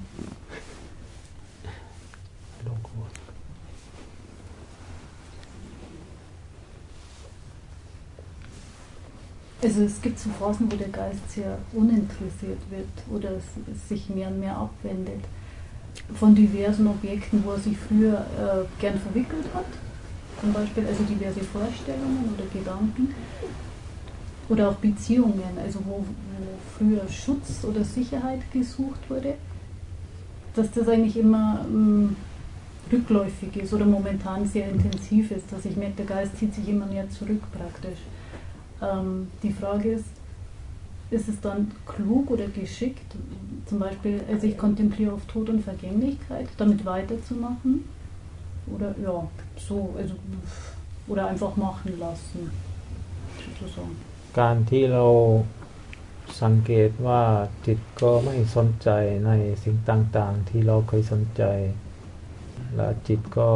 Also es gibt so Phasen, wo der Geist sehr uninteressiert wird oder es, es sich mehr und mehr abwendet von diversen Objekten, wo er sich früher äh, gern verwickelt hat. Zum Beispiel also diverse Vorstellungen oder Gedanken oder auch Beziehungen, also wo, wo früher Schutz oder Sicherheit gesucht wurde, dass das eigentlich immer ähm, rückläufig ist oder momentan sehr intensiv ist, dass ich merke, der Geist zieht sich immer mehr zurück praktisch. Ähm, die Frage ist, ist es dann klug oder geschickt, zum Beispiel, also ich kontempliere auf Tod und Vergänglichkeit, damit weiterzumachen? Oder ja, so, also, oder einfach machen lassen, sozusagen. การที่เราสังเกตว่าจิตก็ไม่สนใจในสิ่งต่างๆที่เราเคยสนใจและจิตก็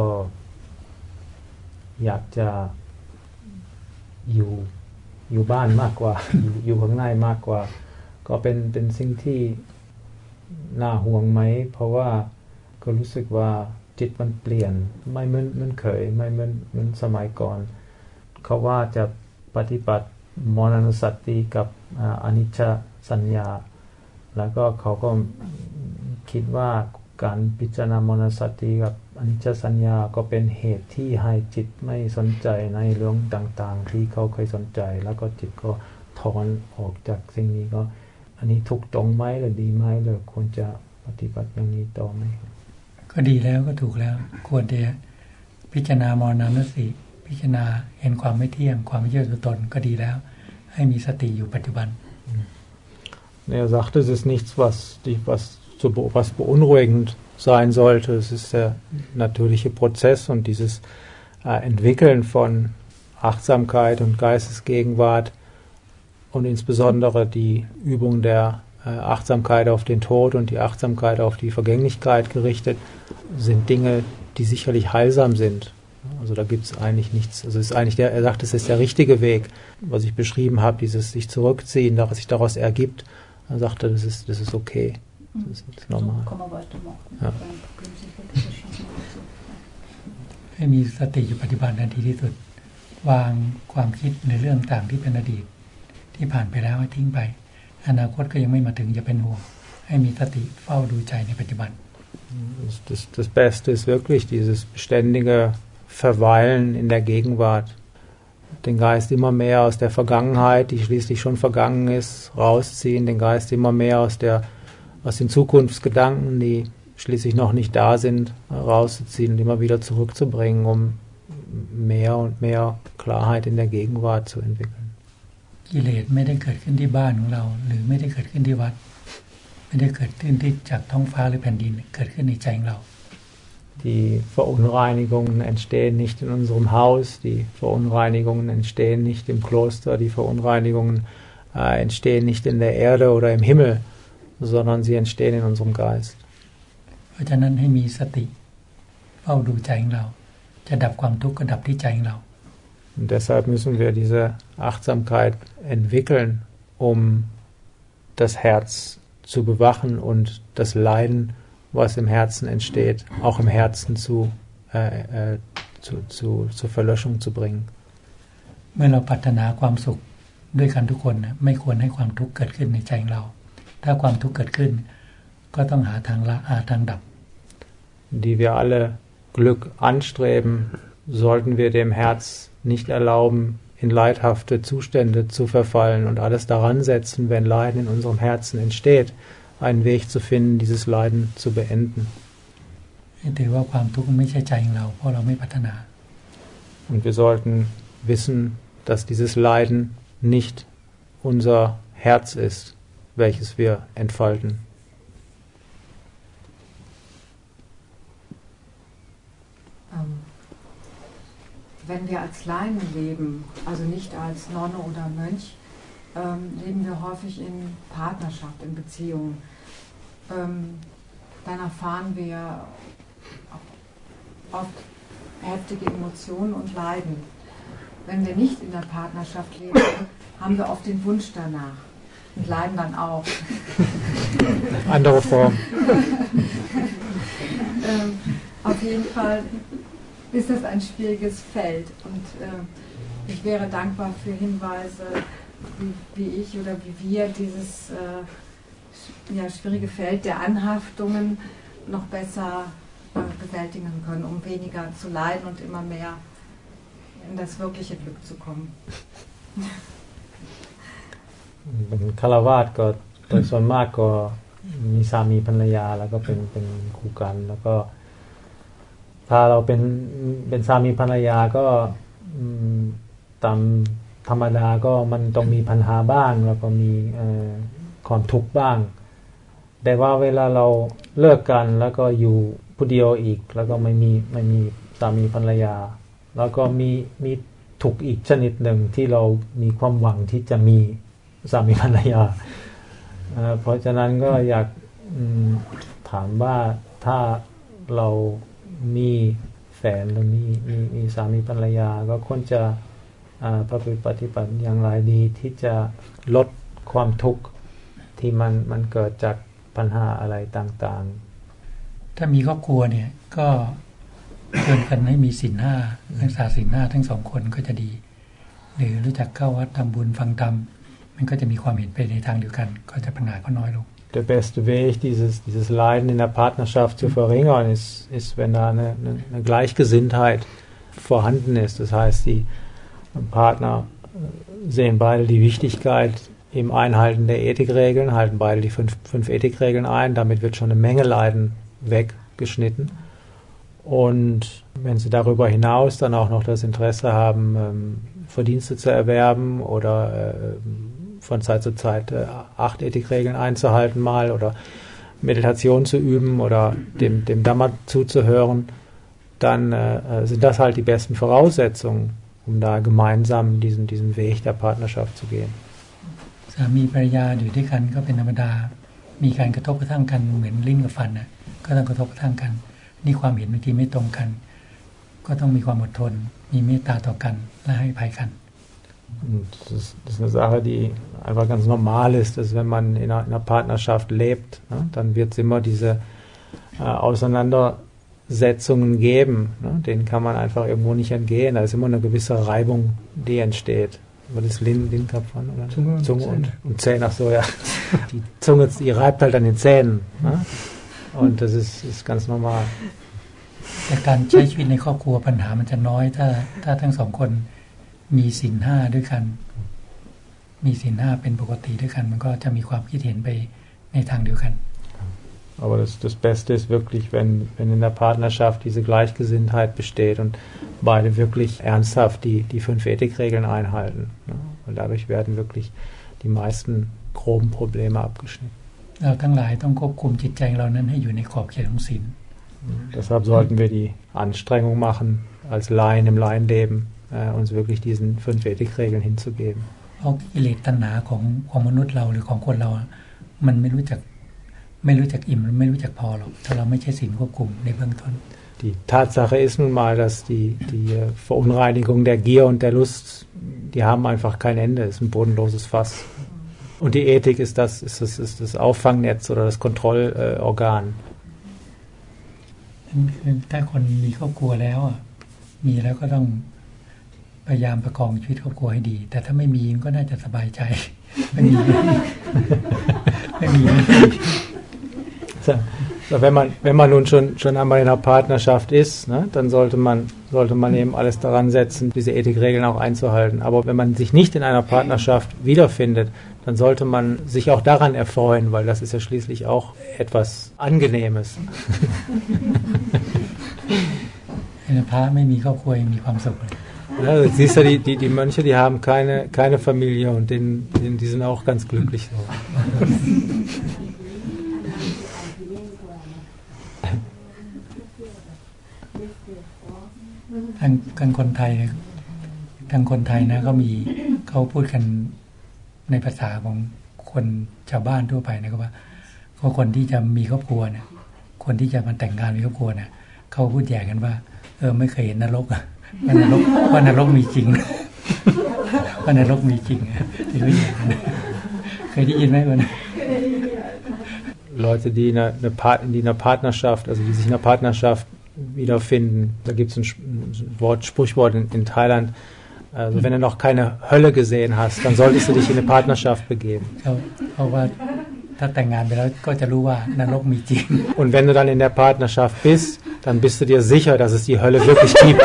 อยากจะอยู่อยู่บ้านมากกว่า อยู่อยู่ข้างในมากกว่าก็เป็นเป็นสิ่งที่น่าห่วงไหมเพราะว่าก็รู้สึกว่าจิตมันเปลี่ยนไม่เหมือนเหมือนเคยไม่เหมือนเหมือนสมัยก่อนเขาว่าจะปฏิบัติมรณสติกับอนิจจสัญญาแล้วก็เขาก็คิดว่าการพิจารณามรณสติกับอนิจจสัญญาก็เป็นเหตุที่ให้จิตไม่สนใจในเรื่องต่างๆที่เขาเคยสนใจแล้วก็จิตก็ถอนออกจากสิ่งนี้ก็อันนี้ถูกตรงไหมหรือดีไหมหรือควรจะปฏิบัติอย่างนี้ต่อไหมก็ดีแล้วก็ถูกแล้วควรจะพิจารณามรณสติพิจารณาเห็นความไม่เที่ยงความไม่เที่ยงตัวตนก็ดีแล้วให้มีสติอยู่ปัจจุบัน Er sagt, es ist nichts, was, die, was, was beunruhigend sein sollte. Es ist der natürliche Prozess und dieses äh, Entwickeln von Achtsamkeit und Geistesgegenwart und insbesondere die Übung der äh, Achtsamkeit auf den Tod und die Achtsamkeit auf die Vergänglichkeit gerichtet, sind Dinge, die sicherlich heilsam sind. Also da gibt es eigentlich nichts. Also es ist eigentlich der, er sagt, es ist der richtige Weg, was ich beschrieben habe, dieses sich zurückziehen, was sich daraus ergibt. Er sagte, das ist, das ist okay. Das ist, das ist normal. So kann man weitermachen. Ja. ให้มีสติอยู่ปัจจุบันทันทีที่สุดวางความคิดในเรื่องต่างที่เป็นอดีตที่ผ่านไปแล้วให้ทิ้งไปอนาคตก็ยังไม่มาถึงอย่าเป็นห่วงให้มีสติเฝ้าดูใจในปัจจุบัน Das, das, das Beste ist wirklich dieses beständige Verweilen in der Gegenwart. Den Geist immer mehr aus der Vergangenheit, die schließlich schon vergangen ist, rausziehen, den Geist immer mehr aus, der, aus den Zukunftsgedanken, die schließlich noch nicht da sind, rauszuziehen und immer wieder zurückzubringen, um mehr und mehr Klarheit in der Gegenwart zu entwickeln. กิเลสไม่ได้เกิดขึ้นที่บ้านของเราหรือไม่ได้เกิดขึ้นที่วัดไม่ได้เกิดขึ้นที่จากท้องฟ้าหรือแผ่นดินเกิดขึ้นในใจของเรา Die Verunreinigungen entstehen nicht in unserem Haus, die Verunreinigungen entstehen nicht im Kloster, die Verunreinigungen äh, entstehen nicht in der Erde oder im Himmel, sondern sie entstehen in unserem Geist. เพราะฉะนั้นให้มีสติเฝ้าดูใจของเราจะดับความทุกข์ก็ดับที่ใจของเรา Und deshalb müssen wir diese Achtsamkeit entwickeln, um das Herz zu bewachen und das Leiden, was im Herzen entsteht, auch im Herzen zu, äh, äh, zu, zu, zur Verlöschung zu bringen. เมื่อเราปรารถนาความสุขด้วยกันทุกคนนะไม่ควรให้ความทุกข์เกิดขึ้นในใจของเราถ้าความทุกข์เกิดขึ้นก็ต้องหาทางละหาทางดับ Die wir alle Glück anstreben, sollten wir dem Herz nicht erlauben, in leidhafte Zustände zu verfallen und alles daran setzen, wenn Leiden in unserem Herzen entsteht, einen Weg zu finden, dieses Leiden zu beenden. Und wir sollten wissen, dass dieses Leiden nicht unser Herz ist, welches wir entfalten. Ähm, wenn wir als Laien leben, also nicht als Nonne oder Mönch, ähm, leben wir häufig in Partnerschaft, in Beziehungen. Ähm, dann erfahren wir oft heftige Emotionen und Leiden. Wenn wir nicht in der Partnerschaft leben, haben wir oft den Wunsch danach und leiden dann auch. Andere Form. ähm, auf jeden Fall ist das ein schwieriges Feld und äh, ich wäre dankbar für Hinweise, wie, wie ich oder wie wir dieses äh, ja, schwierige Feld der Anhaftungen noch besser äh, bewältigen können, um weniger zu leiden und immer mehr in das wirkliche Glück zu kommen. เป็นฆราวาสก็โดยส่วนมากก็มีสามีภรรยาแล้วก็เป็นเป็นคู่กันแล้วก็ถ้าเราเป็นเป็นสามีภรรยาก็ตามธรรมดาก็มันต้องมีปัญหาบ้างแล้วก็มีความทุกข์บ้างแต่ว่าเวลาเราเลิกกันแล้วก็อยู่ผู้เดียวอีกแล้วก็ไม่มีไม่มีสามีภรรยาแล้วก็มีมีทุกข์อีกชนิดหนึ่งที่เรามีความหวังที่จะมีสามีภรรยาเพราะฉะนั้นก็อยากถามว่าถ้าเรามีแฟนหรือมีมีมีสามีภรรยาก็ควรจะประพฤติปฏิบัติอย่างไรดีที่จะลดความทุกข์ที่มันมันเกิดจากปัญหาอะไรต่างๆถ้ามีครอบครัวเนี่ยก็เตือนกันให้มีศีลห้ารักษาศีลห้าทั้งสองคนก็จะดีหรือรู้จักเข้าวัดทำบุญฟังธรรมมันก็จะมีความเห็นไปในทางเดียวกันก็จะปัญหาก็น้อยลง Der beste Weg, dieses, dieses Leiden in der Partnerschaft zu verringern, ist, ist wenn da eine, eine, eine Gleichgesinntheit vorhanden ist. Das heißt, die Partner sehen beide die Wichtigkeit im Einhalten der Ethikregeln, halten beide die fünf, fünf Ethikregeln ein. Damit wird schon eine Menge Leiden weggeschnitten. Und wenn sie darüber hinaus dann auch noch das Interesse haben, Verdienste zu erwerben oder von Zeit zu Zeit äh, acht Ethikregeln einzuhalten mal oder Meditation zu üben oder dem, dem Dhamma zuzuhören, dann äh, sind das halt die besten Voraussetzungen, um da gemeinsam diesen, diesen Weg der Partnerschaft zu gehen. สามีภรรยาอยู่ด้วยกันก็เป็นธรรมดามีการกระทบกระทั่งกันเหมือนลิ้นกับฟันนะก็ต้องกระทบกระทั่งกันนี่ความเห็นบางทีไม่ตรงกันก็ต้องมีความอดทนมีเมตตาต่อกันและให้อภัยกัน Und das ist, das ist eine Sache, die einfach ganz normal ist, dass wenn man in einer, in einer Partnerschaft lebt, ne, dann wird es immer diese äh, Auseinandersetzungen geben. Ne, denen kann man einfach irgendwo nicht entgehen. Da ist immer eine gewisse Reibung, die entsteht. Aber das Lin, Linnkapfern oder Zunge, und, Zunge Zähne. Und, und Zähne, ach so, ja. Die Zunge, die reibt halt an den Zähnen. Ne? Und das ist, ist ganz normal. แต่การใช้ชีวิตในครอบครัวปัญหามันจะน้อยถ้าถ้าทั้งสองคนมีศีลห้าด้วยกันมีศีลห้าเป็นปกติด้วยกันมันก็จะมีความคิดเห็นไปในทางเดียวกัน Aber das, das Beste ist wirklich, wenn, wenn in der Partnerschaft diese Gleichgesinntheit besteht und beide wirklich ernsthaft die, die fünf Ethikregeln einhalten. Ne? Und dadurch werden wirklich die meisten groben Probleme abgeschnitten. เราทั้งหลายต้องควบคุมจิตใจเรานั้นให้อยู่ในขอบเขตของศีล Deshalb sollten wir die Anstrengung machen, als Laien im Laienleben äh, uns wirklich diesen fünf Ethikregeln hinzugeben. เพราะกิเลสตัณหาของของมนุษย์เราหรือของคนเรามันไม่รู้จักไม่รู้จักอิ่มไม่รู้จักพอหรอกถ้าเราไม่ใช้ศีลควบคุมในเบื้องต้น Die Tatsache ist nun mal, dass die, die Verunreinigung der Gier und der Lust, die haben einfach kein Ende, ist ein bodenloses Fass. Und die Ethik ist das, ist das, ist das Auffangnetz oder das Kontrollorgan. ถ้าคนมีครอบครัวแล้วมีแล้วก็ต้องพยายามประคองชีวิตครอบครัวให้ดีแต่ถ้าไม่มีก็น่าจะสบายใจไม่มีไม่มี So, wenn man wenn man nun schon schon einmal in einer Partnerschaft ist, ne, dann sollte man sollte man eben alles daran setzen, diese Ethikregeln auch einzuhalten. Aber wenn man sich nicht in einer Partnerschaft wiederfindet, dann sollte man sich auch daran erfreuen, weil das ist ja schließlich auch etwas Angenehmes. ในพระไม่มีครอบครัวยังมีความสุขเลย Ja, siehst du, die, die, die Mönche, die haben keine, keine Familie und denen, denen, die sind auch ganz glücklich so. ทางทางคนไทยทางคนไทยนะก็มีเขาพูดกันในภาษาของคนชาวบ้านทั่วไปนะครับว่าเขาคนที่จะมีครอบครัวเนี่ยคนที่จะมาแต่งงานมีครอบครัวเนี่ยเขาพูดแย่กันว่าเออไม่เคยเห็นนรกอ่ะว่านรกว่านรกมีจริงว่านรกมีจริงที่เขาแย่กันเคยได้ยินไหมวัน Leute, die in einer, eine Part, die in einer Partnerschaft, also die sich in einer Partnerschaft wiederfinden, da gibt es ein, ein Wort, Sprichwort in, in Thailand, also wenn du noch keine Hölle gesehen hast, dann solltest du dich in eine Partnerschaft begeben. Und wenn du dann in der Partnerschaft bist, dann bist du dir sicher, dass es die Hölle wirklich gibt.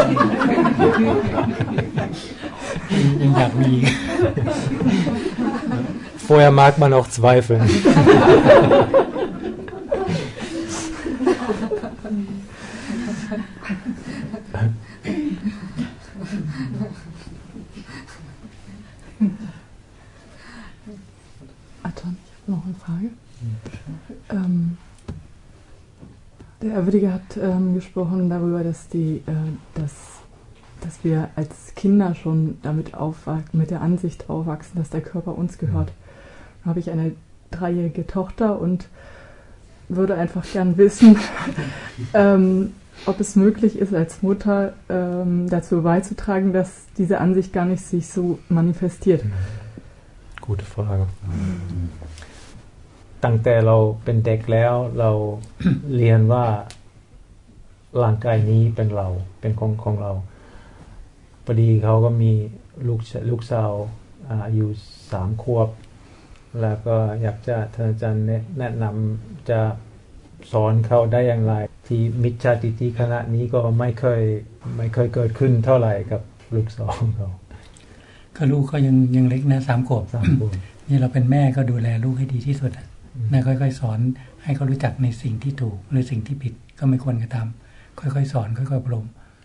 Vorher mag man auch zweifeln. Anton, ich habe noch eine Frage. Ähm, der Ehrwürdige hat ähm, gesprochen darüber, dass, die, äh, dass, dass wir als Kinder schon damit aufwachsen, mit der Ansicht aufwachsen, dass der Körper uns gehört. Dann habe ich eine dreijährige Tochter und würde einfach gern wissen, ähm, ob es möglich ist, als Mutter ähm, dazu beizutragen, dass diese Ansicht gar nicht sich so manifestiert. Gute Frage. ตั้งแต่เราเป็นเด็กแล้วเราเรียนว่าร่างกายนี้เป็นเราเป็นของของเราพอดีเขาก็มีลูกลูกสาวอายุสามขวบแล้วก็อยากจะท่านอาจารย์แนะนำจะสอนเขาได้อย่างไรที่มิจฉาทิฏฐิขณะนี้ก็ไม่เคยไม่เคยเกิดขึ้นเท่าไหร่กับลูกสาวเขาก็ลูกก็ยังยังเล็กนะสามขวบสามขวบนี่เราเป็นแม่ก็ดูแลลูกให้ดีที่สุดแม่ค่อยๆสอนให้เขารู้จักในสิ่งที่ถูกหรือสิ่งที่ผิดก็ไม่ควรกระทำค่อยๆสอนค่อยๆอบรม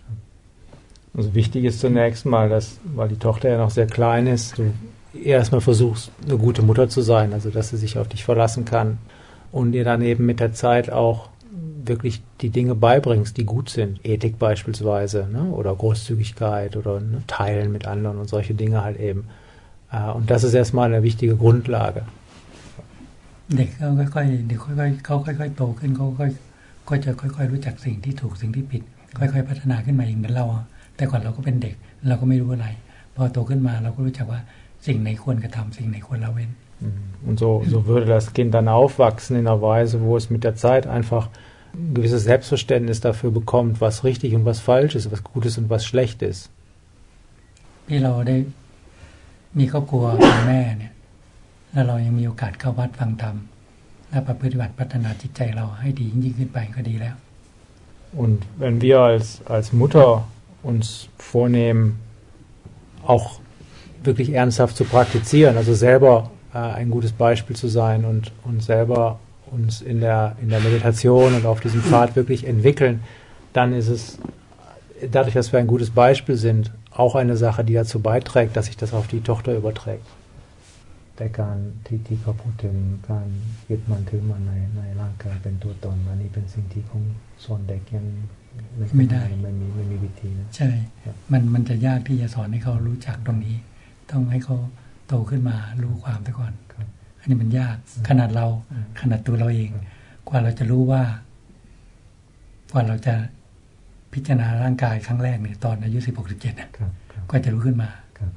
Also wichtig ist zunächst mal, dass, weil die Tochter ja noch sehr klein ist, du erstmal versuchst, eine gute Mutter zu sein, also dass sie sich auf dich verlassen kann und ihr dann eben mit der Zeit auch wirklich die Dinge beibringst, die gut sind. Ethik beispielsweise, ne? Oder Großzügigkeit oder ne? Teilen mit anderen und solche Dinge halt eben. Und das ist erstmal eine wichtige Grundlage. เด็กเขาค่อยๆเด็กค่อยๆเขาค่อยๆโตขึ้นเขาค่อยก็จะค่อยๆรู้จักสิ่งที่ถูกสิ่งที่ผิดค่อยๆพัฒนาขึ้นมาเองเหมือนเราแต่ก่อนเราก็เป็นเด็กเราก็ไม่รู้อะไรพอโตขึ้นมาเราก็รู้จักว่าสิ่งไหนควรกระทำสิ่งไหนควรละเว้น Und so, so würde das Kind dann aufwachsen in einer Weise, wo es mit der Zeit einfach ein gewisses Selbstverständnis dafür bekommt, was richtig und was falsch ist, was gut ist und was schlecht ist. ที่เราได้มีครอบครัวเป็นแม่เนี่ยแล้วเรายังมีโอกาสเข้าวัดฟังธรรมและประพฤติบัติพัฒนาจิตใจเราให้ดียิ่งขึ้นไปก็ดีแล้ว Und wenn wir als als Mutter uns vornehmen, auch wirklich ernsthaft zu praktizieren, also selber äh, ein gutes Beispiel zu sein und und selber uns in der in der Meditation und auf diesem Pfad wirklich entwickeln, dann ist es dadurch, dass wir ein gutes Beispiel sind, auch eine Sache, die dazu beiträgt, dass sich das auf die Tochter überträgt. แต่การที่ที่เขาพูดถึงการยึดมั่นถือมั่นในในร่างกายเป็นตัวตนอันนี้เป็นสิ่งที่คงสอนเด็กยังไม่ได้ไม่มีไม่มีวิธีนะใช่มันมันจะยากที่จะสอนให้เขารู้จักตรงนี้ต้องให้เขาโตขึ้นมารู้ความไปก่อนอันนี้มันยากขนาดเราขนาดตัวเราเองกว่าเราจะรู้ว่ากว่าเราจะพิจารณาร่างกายครั้งแรกเนี่ยตอนอายุสิบหก สิบเจ็ดน่ะก็จะรู้ขึ้นมา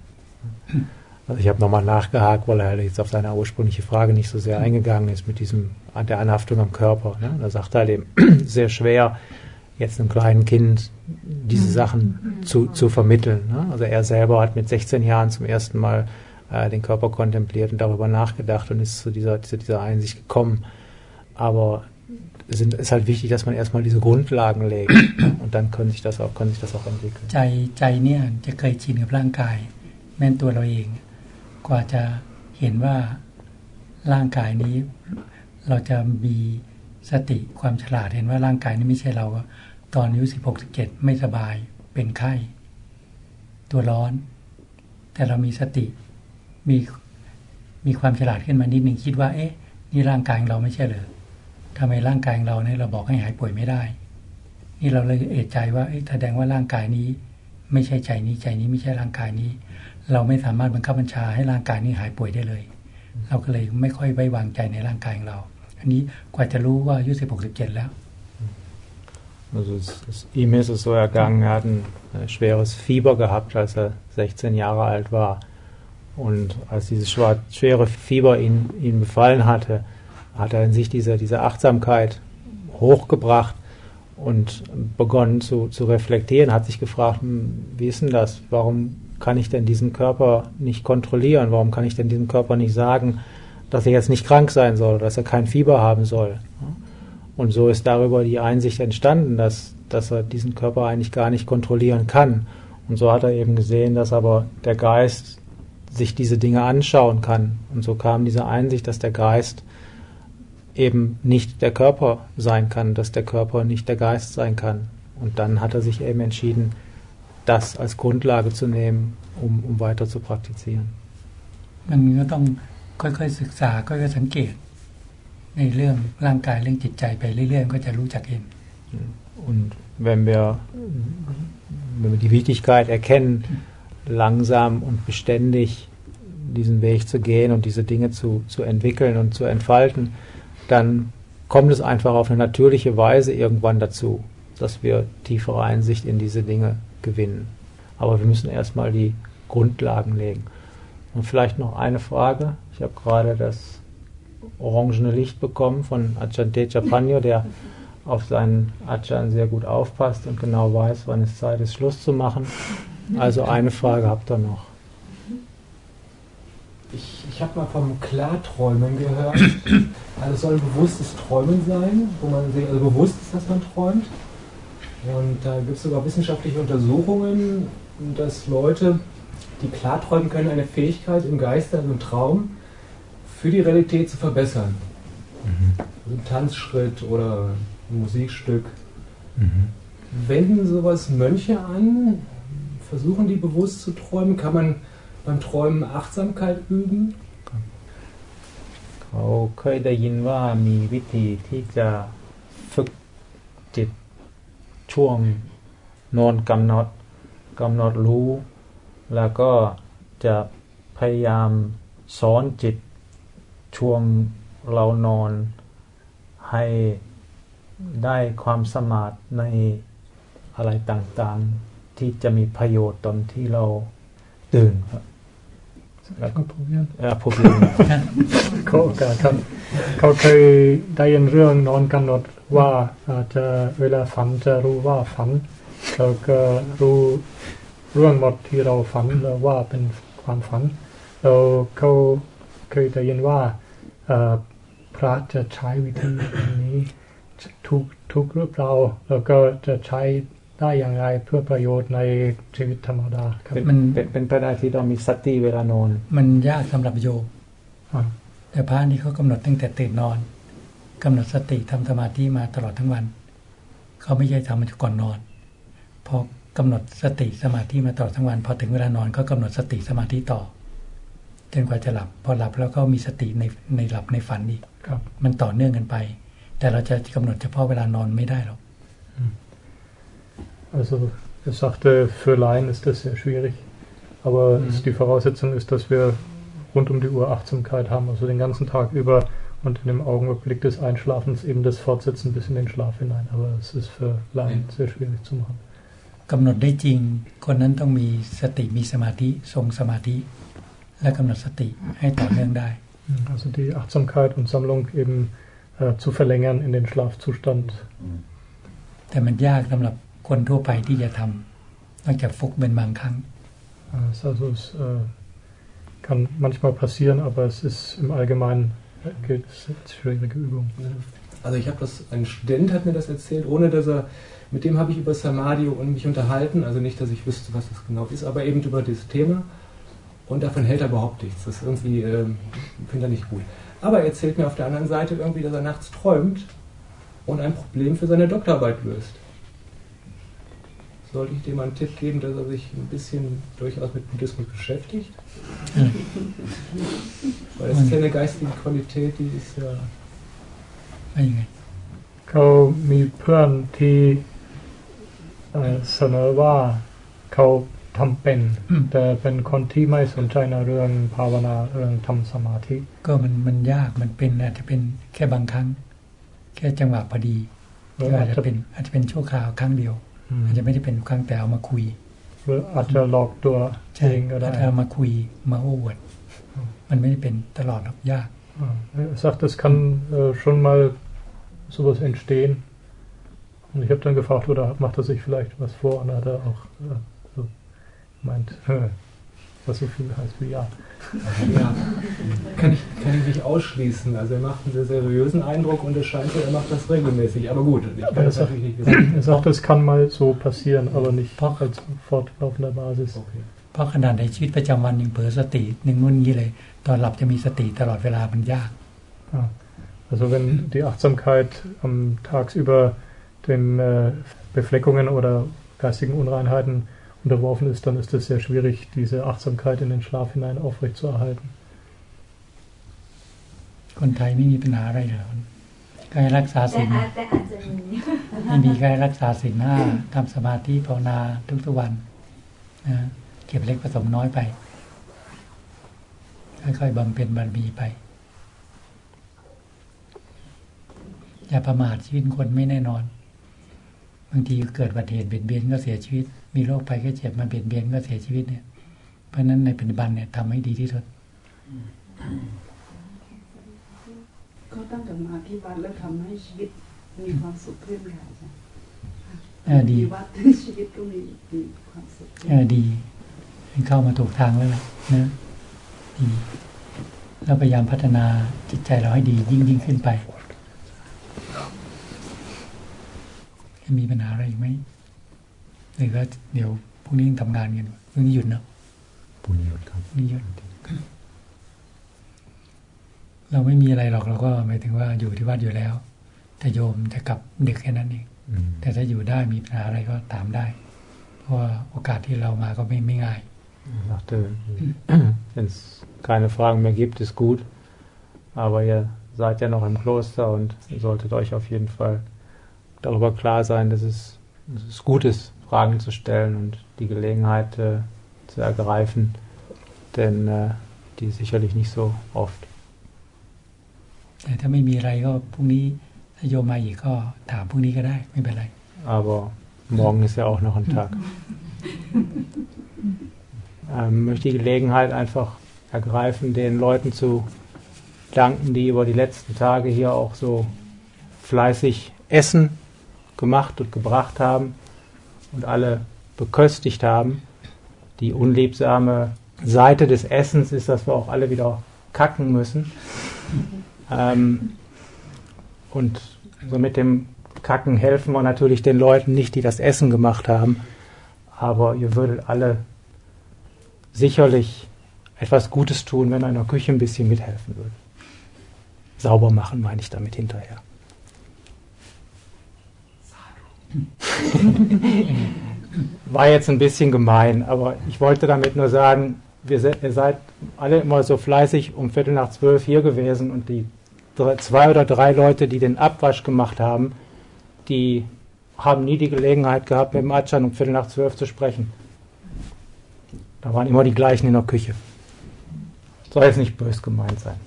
Also ich habe nochmal nachgehakt, weil er jetzt auf seine ursprüngliche Frage nicht so sehr eingegangen ist mit diesem der Anhaftung am Körper. Ne? Da sagt er halt eben, sehr schwer, jetzt einem kleinen Kind diese Sachen zu, zu vermitteln. Ne? Also er selber hat mit sechzehn Jahren zum ersten Mal äh, den Körper kontempliert und darüber nachgedacht und ist zu dieser, zu dieser Einsicht gekommen. Aber es sind, ist halt wichtig, dass man erstmal diese Grundlagen legt und dann können sich das auch, können sich das auch entwickeln. ใจใจเนี่ยจะเคยชินกับร่างกายแม้นตัวเราเองกว่าจะเห็นว่าร่างกายนี้เราจะมีสติความฉลาดเห็นว่าร่างกายนี้ไม่ใช่เราตอนอายุสิบหก สิบเจ็ดไม่สบายเป็นไข้ตัวร้อนแต่เรามีสติมีมีความฉลาดขึ้นมานิดนึงคิดว่าเอ๊ะนี่ร่างกายของเราไม่ใช่เหรอทำไมร่างกายของเราเนี่ยเราบอกให้หายป่วยไม่ได้นี่เราเลยเอะใจว่าเอ๊ะแสดงว่าร่างกายนี้ไม่ใช่ใจนี้ใจนี้ไม่ใช่ร่างกายนี้เราไม่สามารถบังคับบัญชาให้ร่างกายนี้หายป่วยได้เลยเราก็เลยไม่ค่อยไว้วางใจในร่างกายของเราอันนี้กว่าจะรู้ว่าอายุสิบหก สิบเจ็ดแล้ว Also es, es, ihm ist es so ergangen, er hat ein äh, schweres Fieber gehabt, als er sechzehn Jahre alt war. Und als dieses schwere Fieber ihn, ihn befallen hatte, hat er in sich diese, diese Achtsamkeit hochgebracht und begonnen zu, zu reflektieren, hat sich gefragt, wie ist denn das? Warum kann ich denn diesen Körper nicht kontrollieren? Warum kann ich denn diesem Körper nicht sagen, dass er jetzt nicht krank sein soll, dass er kein Fieber haben soll? Und so ist darüber die Einsicht entstanden, dass, dass er diesen Körper eigentlich gar nicht kontrollieren kann. Und so hat er eben gesehen, dass aber der Geist sich diese Dinge anschauen kann. Und so kam diese Einsicht, dass der Geist eben nicht der Körper sein kann, dass der Körper nicht der Geist sein kann. Und dann hat er sich eben entschieden, das als Grundlage zu nehmen, um, um weiter zu praktizieren. มันก็ต้องค่อยๆศึกษาค่อยๆสังเกตในเรื่องร่างกายเรื่องจิตใจไปเรื่อยๆก็จะรู้จักเอง Und wenn wir, wenn wir die Wichtigkeit erkennen, langsam und beständig diesen Weg zu gehen und diese Dinge zu, zu entwickeln und zu entfalten, dann kommt es einfach auf eine natürliche Weise irgendwann dazu, dass wir tiefere Einsicht in diese Dinge gewinnen. Aber wir müssen erstmal die Grundlagen legen. Und vielleicht noch eine Frage. Ich habe gerade das orangene Licht bekommen von Ajahn Tejapanyo, der auf seinen Ajahn sehr gut aufpasst und genau weiß, wann es Zeit ist, Schluss zu machen. Also eine Frage habt ihr noch. Ich, ich habe mal vom Klarträumen gehört. Also es soll ein bewusstes Träumen sein, wo man sich also bewusst ist, dass man träumt. Und da gibt es sogar wissenschaftliche Untersuchungen, dass Leute, die klarträumen können, eine Fähigkeit im Geiste, also im Traum, für die Realität zu verbessern. Mhm. Also ein Tanzschritt oder ein Musikstück. Mhm. Wenden sowas Mönche an? Versuchen die bewusst zu träumen? Kann man beim Träumen Achtsamkeit üben? เขาเคยได้ยินว่ามีวิธีที่จะฝึกจิตช่วงนอนกำหนดกำหนดรู้แล้วก็จะพยายามสอนจิตช่วงเรานอนให้ได้ความสมาธิในอะไรต่างๆที่จะมีประโยชน์ตอนที่เราตื่นครับแล้วก็ probieren ja probieren เขาครับเขาเคยได้ยินเรื่องนอนกำหนดว่าอาจจะเวลาฝันจะรู้ว่าฝันแล้วก็รู้เรื่องหมดที่เราฝันแล้วว่าเป็นความฝันแล้วเขาเคยได้ยินว่าพระจะใช้วิธีนี้ทุกทุกรูปเราแล้วก็จะใช้ได้อย่างไรเพื่อประโยชน์ในชีวิตธรรมดาครับมันเป็นไปได้ที่เรามีสติเวลานอนมันยากสำหรับโยมแต่พระนี่เขากำหนดตั้งแต่ตื่นนอนกำหนดสติทำสมาธิมาตลอดทั้งวันเขาไม่ใช่ทำมันก่อนนอนพอกำหนดสติสมาธิมาตลอดทั้งวันพอถึงเวลานอนก็กำหนดสติสมาธิต่อจนกว่าจะหลับพอหลับแล้วก็มีสติในในหลับในฝันอีกมันต่อเนื่องกันไปแต่เราจะกำหนดเฉพาะเวลานอนไม่ได้หรอก Also er sagte, für Laien ist das sehr schwierig, aber mhm. die Voraussetzung ist, dass wir rund um die Uhr Achtsamkeit haben, also den ganzen Tag über und in dem Augenblick des Einschlafens eben das fortsetzen bis in den Schlaf hinein, aber es ist für Laien sehr schwierig zu machen. กำหนดได้จริงคนนั้นต้องมีสติมีสมาธิทรงสมาธิและกำหนดสติให้ต่อเนื่องได้ Also die Achtsamkeit und Sammlung eben äh, zu verlängern in den Schlafzustand. แต่มันยากสำหรับคนทั่วไปที่จะทำนอกจากฟุกเป็นบางครั้ง Also es äh, kann manchmal passieren, aber es ist im Allgemeinen gilt es als schwierige Übung. Also ich habe das, ein Student hat mir das erzählt, ohne dass er, mit dem habe ich über Samadhi und mich unterhalten, also nicht, dass ich wüsste, was das genau ist, aber eben über dieses Thema und davon hält er überhaupt nichts. Das irgendwie, äh, finde er nicht gut. Aber er erzählt mir auf der anderen Seite irgendwie, dass er nachts träumt und ein Problem für seine Doktorarbeit löst. Sollte ich dem einen Tipp geben, dass er sich ein bisschen durchaus mit Buddhismus beschäftigt? Ja. Weil das ist ja eine geistige Qualität, die ist ja... เขามีเพื่อนที่เสนอว่าเขาทำเป็นแต่เป็นคนที่ไม่สนใจในเรื่องภาวนาเรื่องทำสมาธิก็มันมันยากมันเป็นอาจจะเป็นแค่บางครั้งแค่จังหวะพอดีอาจจะเป็นอาจจะเป็นชั่วคราวครั้งเดียวอาจจะไม่ได้เป็นครั้งแต่เอามาคุยหรืออาจจะหลอกตัวเองก็ได้เอามาคุยมาโอ้อวดมันไม่ได้เป็นตลอดหรอกยาก Er sagt, es kann äh, schon mal sowas entstehen. Und ich habe dann gefragt, oder macht er sich vielleicht was vor? Und dann hat er auch äh, so gemeint, äh, was so viel heißt wie ja. Ja, kann ich, kann ich nicht ausschließen. Also er macht einen sehr seriösen Eindruck und es scheint so, er macht das regelmäßig. Aber gut, ich kann das natürlich nicht wissen. Er sagt, es kann mal so passieren, aber nicht als fortlaufender Basis. Okay. เพราะขนาดในชีวิตประจำวันยังเผลอสติหนึ่งนู่นนี้เลยตอนหลับจะมีสติตลอดเวลามันยาก Also wenn die Achtsamkeit am tagsüber den äh, Befleckungen oder geistigen Unreinheiten unterworfen ist, dann ist es sehr schwierig, diese Achtsamkeit in den Schlaf hinein aufrechtzuerhalten. คนไทยไม่มีปัญหาอะไรเลยใครรักษาศีลไม่มีใครรักษาศีลห้าทำสมาธิภาวนาทุกๆวันนะเก็บเล็กผสมน้อยไปค่อยๆบำเพ็ญบารมีไปอย่าประมาทชีวิตคนไม่แน่นอนบางทีเกิดอุบัติเหตุเบียดเบียนก็เสียชีวิตมีโรคภัยแค่เจ็บมาเบียดเบียนก็เสียชีวิตเนี่ยเพราะฉะนั้นในปัจจุบันเนี่ยทำให้ดีที่สุดก็ตั้งแต่มาที่วัดแล้วทำให้ชีวิตมีความสุขขึ้นค่ะเออดีเออดีเข้ามาถูกทางแล้วแหละนะดีเราพยายามพัฒนาจิตใจเราให้ดียิ่งยิ่งขึ้นไปมีปัญหาอะไรอีกไหมหรือว่าเดี๋ยวพรุ่งนี้ทำงานกันพรุ่งนี้หยุดเนาะพรุ่งนี้หยุดครับพรุ่งนี้หยุดเราไม่มีอะไรหรอกเราก็หมายถึงว่าอยู่ที่วัดอยู่แล้วแต่โยมจะกลับดึกแค่นั้นเองแต่ถ้าอยู่ได้มีปัญหาอะไรก็ถามได้เพราะว่าโอกาสที่เรามาก็ไม่ไม่ง่าย wenn es keine Fragen mehr gibt, ist gut. Aber ihr seid ja noch im Kloster und ihr solltet euch auf jeden Fall darüber klar sein, dass es, dass es gut ist, Fragen zu stellen und die Gelegenheit äh, zu ergreifen, denn äh, die ist sicherlich nicht so oft. แต่ถ้าไม่มีอะไรก็พรุ่งนี้ถ้าโยมมาอีกก็ถามพรุ่งนี้ก็ได้ไม่เป็นไร Aber morgen ist ja auch noch ein Tag. Ähm, möchte die Gelegenheit einfach ergreifen, den Leuten zu danken, die über die letzten Tage hier auch so fleißig Essen gemacht und gebracht haben und alle beköstigt haben. Die unliebsame Seite des Essens ist, dass wir auch alle wieder kacken müssen. Ähm, und so mit dem Kacken helfen wir natürlich den Leuten nicht, die das Essen gemacht haben, aber ihr würdet alle sicherlich etwas Gutes tun, wenn ihr in der Küche ein bisschen mithelfen würdet. Sauber machen meine ich damit hinterher. War jetzt ein bisschen gemein, aber ich wollte damit nur sagen, wir se- ihr seid alle immer so fleißig um Viertel nach zwölf hier gewesen und die drei, zwei oder drei Leute, die den Abwasch gemacht haben, die haben nie die Gelegenheit gehabt, mit dem Achan um Viertel nach zwölf zu sprechen. Da waren immer die gleichen in der Küche. Soll jetzt nicht bös gemeint sein.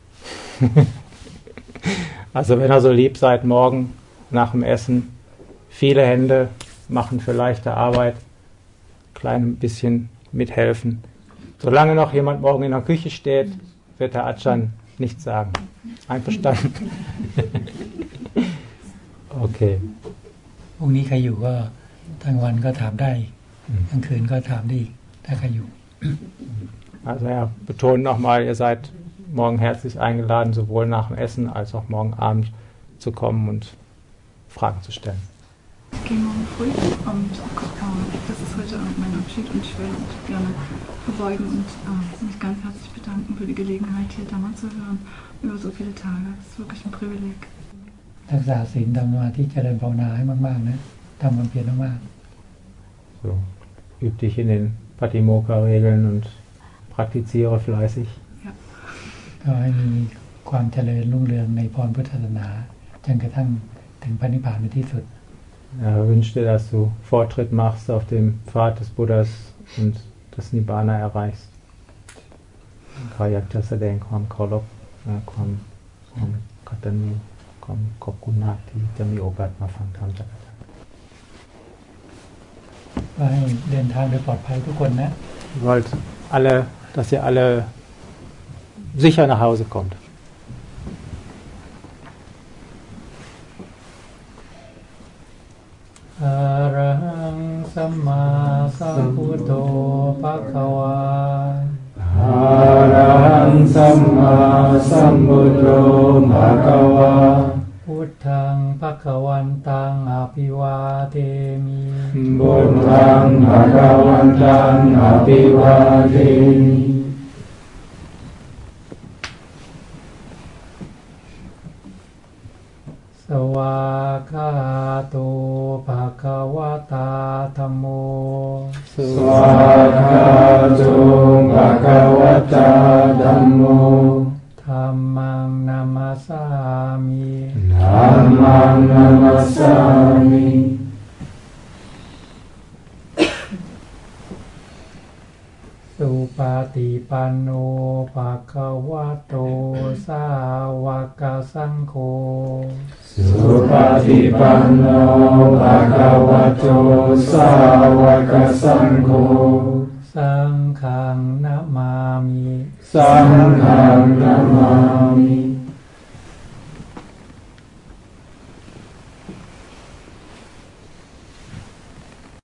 Also wenn ihr so lieb seid, morgen nach dem Essen, viele Hände machen für leichte Arbeit, klein bisschen mithelfen. Solange noch jemand morgen in der Küche steht, wird der Achan nichts sagen. Einverstanden? Okay. พรุ่งนี้ใครอยู่ก็ทั้งวันก็ถามได้กลางคืนก็ถามได้อีกถ้าใครอยู่ Also er betont nochmal, ihr seid morgen herzlich eingeladen, sowohl nach dem Essen als auch morgen Abend zu kommen und Fragen zu stellen. Ich gehe morgen früh und äh, das ist heute mein Abschied und ich will mich gerne verbeugen und äh, mich ganz herzlich bedanken für die Gelegenheit, hier Dhamma zu hören über so viele Tage. Das ist wirklich ein Privileg. รักษาศีลทำสมาธิเจริญภาวนาให้มากๆนะทำความเพียรมาก So, üb dich in den Patimokkha-Regeln und praktiziere fleißig. ก็ให้มีความเจริญรุ่งเรืองในพรพุทธศาสนาจนกระทั่งถึงพระนิพพานในที่สุด Er wünscht dir, dass du Fortschritt machst auf dem Pfad des Buddhas und das Nibbana erreichst. ขออยากจะแสดงความเคารพความความกตัญญูความขอบคุณมากที่จะมีโอกาสมาฟังธรรมจากอาจารย์ว่าให้เดินทางโดยปลอดภัยทุกคนนะ Ihr wollt alle, dass ihr alle sicher nach Hause kommt. Arahang Samma Sambuddho Bhagava Arahang Samma Sambuddho Bhagava Buddhaṃ Bhagavantaṃ Abhivādemi Buddhaṃ Bhagavantaṃ Abhivādemi Svākāto Bhagavata Dhammo Svākāto Bhagavata Dhammo Dhammang Namasāmi Dhammang Namasāmi Supatipanno Bhagavato Sāvaka Saṅkho Supatipanno Bhagavato Sāvaka Saṅkho Saṅghang Namami Saṅghang Namami